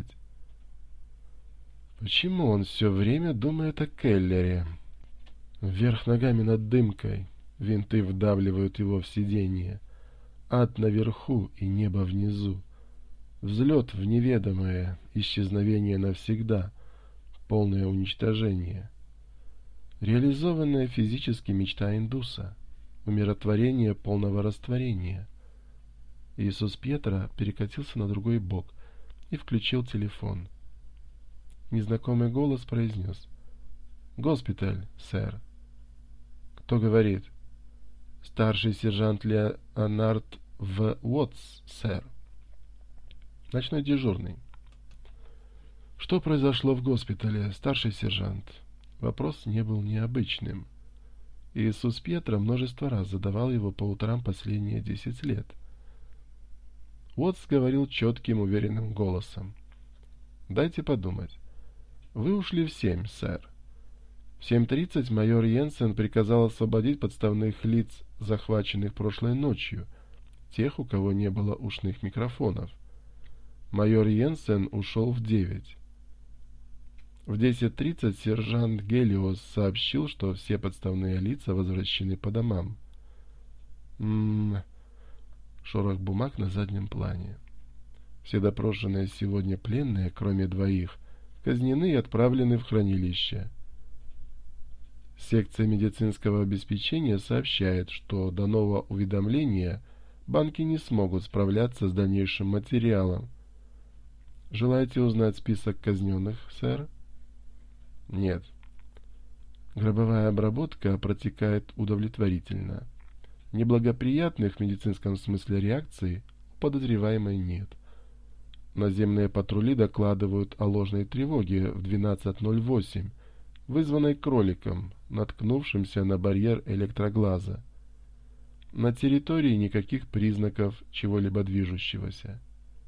Почему он все время думает о Келлере? Вверх ногами над дымкой. Винты вдавливают его в сиденье. Ад наверху и небо внизу. Взлет в неведомое, исчезновение навсегда. Полное уничтожение. Реализованная физически мечта индуса. Умиротворение полного растворения. Иисус Пьетро перекатился на другой бок и включил телефон. Незнакомый голос произнес: «Госпиталь, сэр». «Кто говорит?» «Старший сержант Леонард В. Уотс, сэр». «Ночной дежурный». «Что произошло в госпитале, старший сержант?» Вопрос не был необычным. Иисус Пьетро множество раз задавал его по утрам последние десять лет. Уотс говорил четким, уверенным голосом: «Дайте подумать. Вы ушли в семь, сэр. В семь тридцать майор Йенсен приказал освободить подставных лиц, захваченных прошлой ночью, тех, у кого не было ушных микрофонов. Майор Йенсен ушел в девять. В десять тридцать сержант Гелиос сообщил, что все подставные лица возвращены по домам. М-м-м. Шорох бумаг на заднем плане. Все допрошенные сегодня пленные, кроме двоих, казнены и отправлены в хранилище. Секция медицинского обеспечения сообщает, что до нового уведомления банки не смогут справляться с дальнейшим материалом. Желаете узнать список казненных, сэр? Нет. Гробовая обработка протекает удовлетворительно. Неблагоприятных в медицинском смысле реакций у подозреваемой нет. Наземные патрули докладывают о ложной тревоге в двенадцать ноль восемь, вызванной кроликом, наткнувшимся на барьер электроглаза. На территории никаких признаков чего-либо движущегося.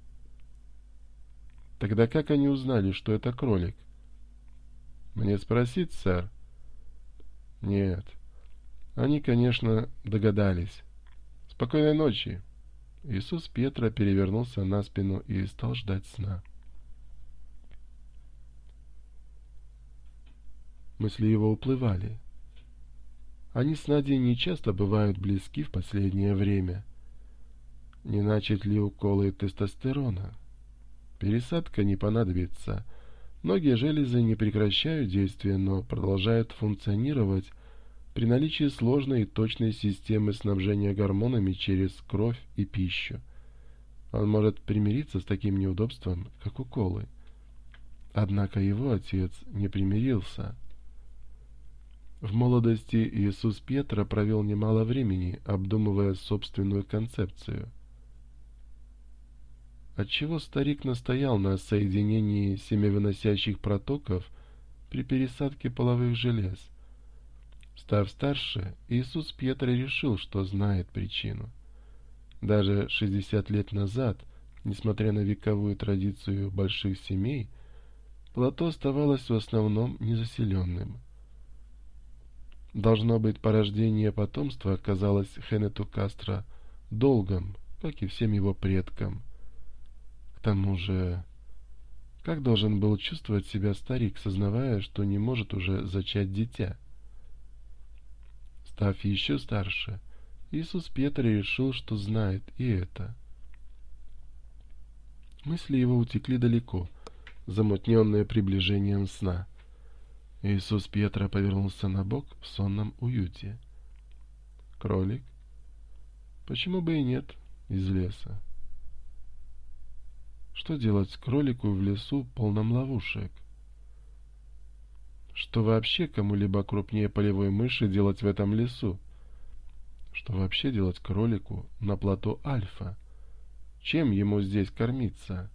Тогда как они узнали, что это кролик? Мне спросить, сэр? Нет. Они, конечно, догадались. Спокойной ночи. Иисус Петра перевернулся на спину и стал ждать сна. Мысли его уплывали. Они с Надей нечасто бывают близки в последнее время. Не начать ли уколы тестостерона? Пересадка не понадобится. Многие железы не прекращают действия, но продолжают функционировать при наличии сложной и точной системы снабжения гормонами через кровь и пищу. Он может примириться с таким неудобством, как уколы. Однако его отец не примирился. В молодости Иисус Петра провел немало времени, обдумывая собственную концепцию. Отчего старик настоял на соединении семявыносящих протоков при пересадке половых желез? Став старше, Иисус Петра решил, что знает причину. Даже шестьдесят лет назад, несмотря на вековую традицию больших семей, плато оставалось в основном незаселенным. Должно быть, порождение потомства оказалось Хеннету Кастро долгом, как и всем его предкам. К тому же, как должен был чувствовать себя старик, сознавая, что не может уже зачать дитя? Став еще старше, Иисус Петра решил, что знает и это. Мысли его утекли далеко, замутненные приближением сна. Иисус Петра повернулся на бок в сонном уюте. Кролик? Почему бы и нет, из леса? Что делать кролику в лесу, полном ловушек? Что вообще кому-либо крупнее полевой мыши делать в этом лесу? Что вообще делать кролику на плато Альфа? Чем ему здесь кормиться?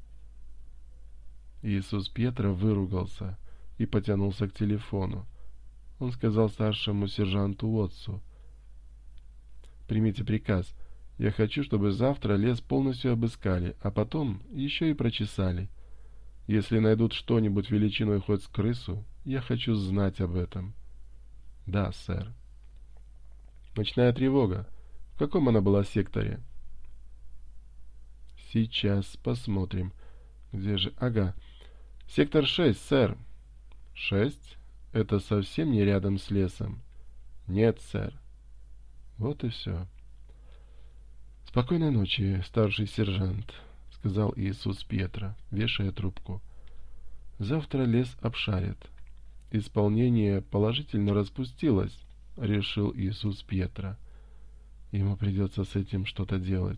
Иисус Петра выругался и потянулся к телефону. Он сказал старшему сержанту Уотсу: «Примите приказ. Я хочу, чтобы завтра лес полностью обыскали, а потом еще и прочесали. Если найдут что-нибудь величиной хоть с крысу, я хочу знать об этом». «Да, сэр». «Ночная тревога. В каком она была секторе?» «Сейчас посмотрим. Где же? Ага. Сектор шесть, сэр». «Шесть? Это совсем не рядом с лесом?» «Нет, сэр». Вот и все. «Спокойной ночи, старший сержант», — сказал Иисус Петра, вешая трубку. «Завтра лес обшарят». «Исполнение положительно распустилось», — решил Иисус Петра. «Ему придется с этим что-то делать».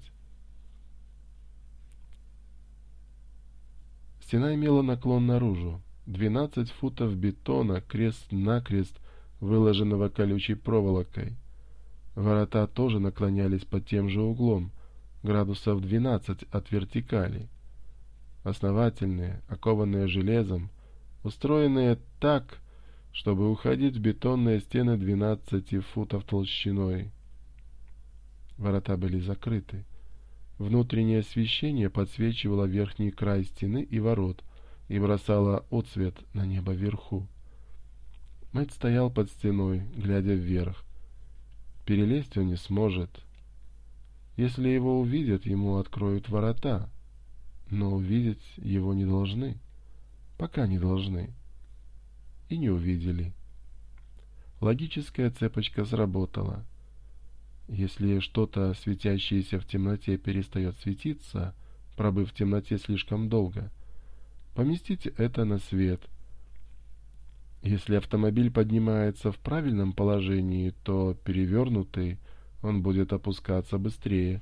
Стена имела наклон наружу. Двенадцать футов бетона, крест-накрест, выложенного колючей проволокой. Ворота тоже наклонялись под тем же углом, градусов двенадцать от вертикали. Основательные, окованные железом, устроенные так, чтобы уходить в бетонные стены двенадцати футов толщиной. Ворота были закрыты. Внутреннее освещение подсвечивало верхний край стены и ворот и бросало отсвет на небо вверху. Мэтт стоял под стеной, глядя вверх. Перелезть он не сможет. Если его увидят, ему откроют ворота. Но увидеть его не должны. Пока не должны. И не увидели. Логическая цепочка сработала. Если что-то, светящееся в темноте, перестает светиться, пробыв в темноте слишком долго, поместите это на свет. Если автомобиль поднимается в правильном положении, то перевернутый он будет опускаться быстрее.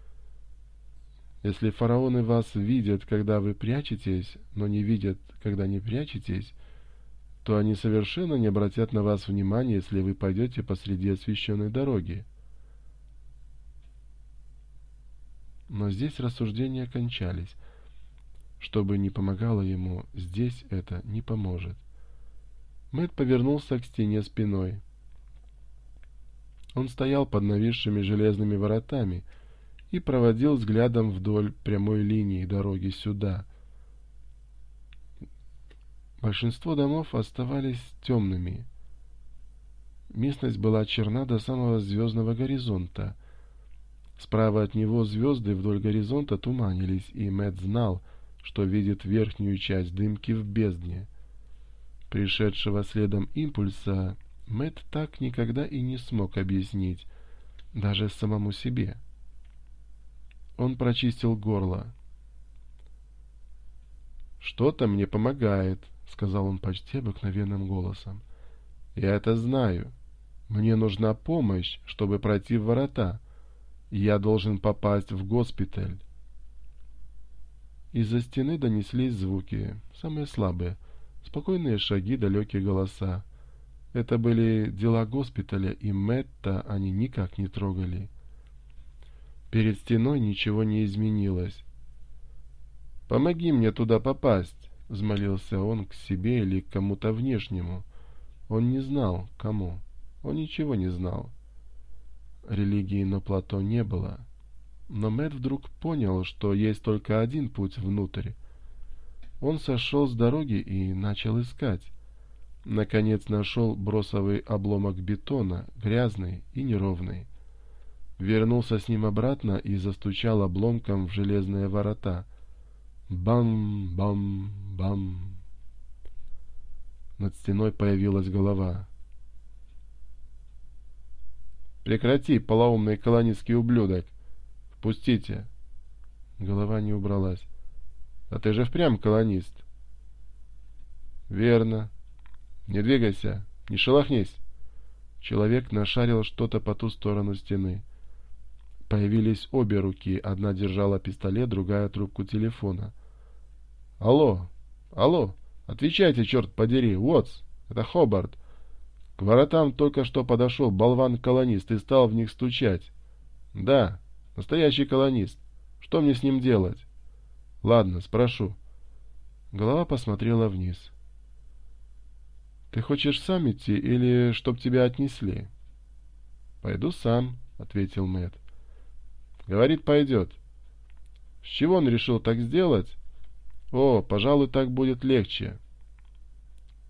Если фараоны вас видят, когда вы прячетесь, но не видят, когда не прячетесь, то они совершенно не обратят на вас внимания, если вы пойдете посреди освещенной дороги. Но здесь рассуждения кончались. Что бы ни помогало ему, здесь это не поможет. Мэтт повернулся к стене спиной. Он стоял под нависшими железными воротами и проводил взглядом вдоль прямой линии дороги сюда. Большинство домов оставались темными. Местность была черна до самого звездного горизонта. Справа от него звезды вдоль горизонта туманились, и Мэтт знал, что видит верхнюю часть дымки в бездне. Пришедшего следом импульса Мэтт так никогда и не смог объяснить, даже самому себе. Он прочистил горло. «Что-то мне помогает», — сказал он почти обыкновенным голосом. «Я это знаю. Мне нужна помощь, чтобы пройти в ворота. Я должен попасть в госпиталь». Из-за стены донеслись звуки, самые слабые, спокойные шаги, далекие голоса. Это были дела госпиталя, и Мэтта они никак не трогали. Перед стеной ничего не изменилось. «Помоги мне туда попасть», — взмолился он к себе или к кому-то внешнему. Он не знал, кому. Он ничего не знал. Религии на плато не было. Но Мэтт вдруг понял, что есть только один путь внутрь. Он сошел с дороги и начал искать. Наконец нашел бросовый обломок бетона, грязный и неровный. Вернулся с ним обратно и застучал обломком в железные ворота. Бам-бам-бам. Над стеной появилась голова. «Прекрати, полоумный колонистский ублюдок! Впустите!» Голова не убралась. «А ты же впрямь колонист!» «Верно. Не двигайся, не шелохнись!» Человек нашарил что-то по ту сторону стены. Появились обе руки. Одна держала пистолет, другая — трубку телефона. «Алло! Алло! Отвечайте, черт подери! Уотс! Это Хобарт! К воротам только что подошел болван-колонист и стал в них стучать. Да, настоящий колонист. Что мне с ним делать?» «Ладно, спрошу». Голова посмотрела вниз. «Ты хочешь сам идти или чтоб тебя отнесли?» «Пойду сам», — ответил Мэтт. «Говорит, пойдет». «С чего он решил так сделать?» «О, пожалуй, так будет легче.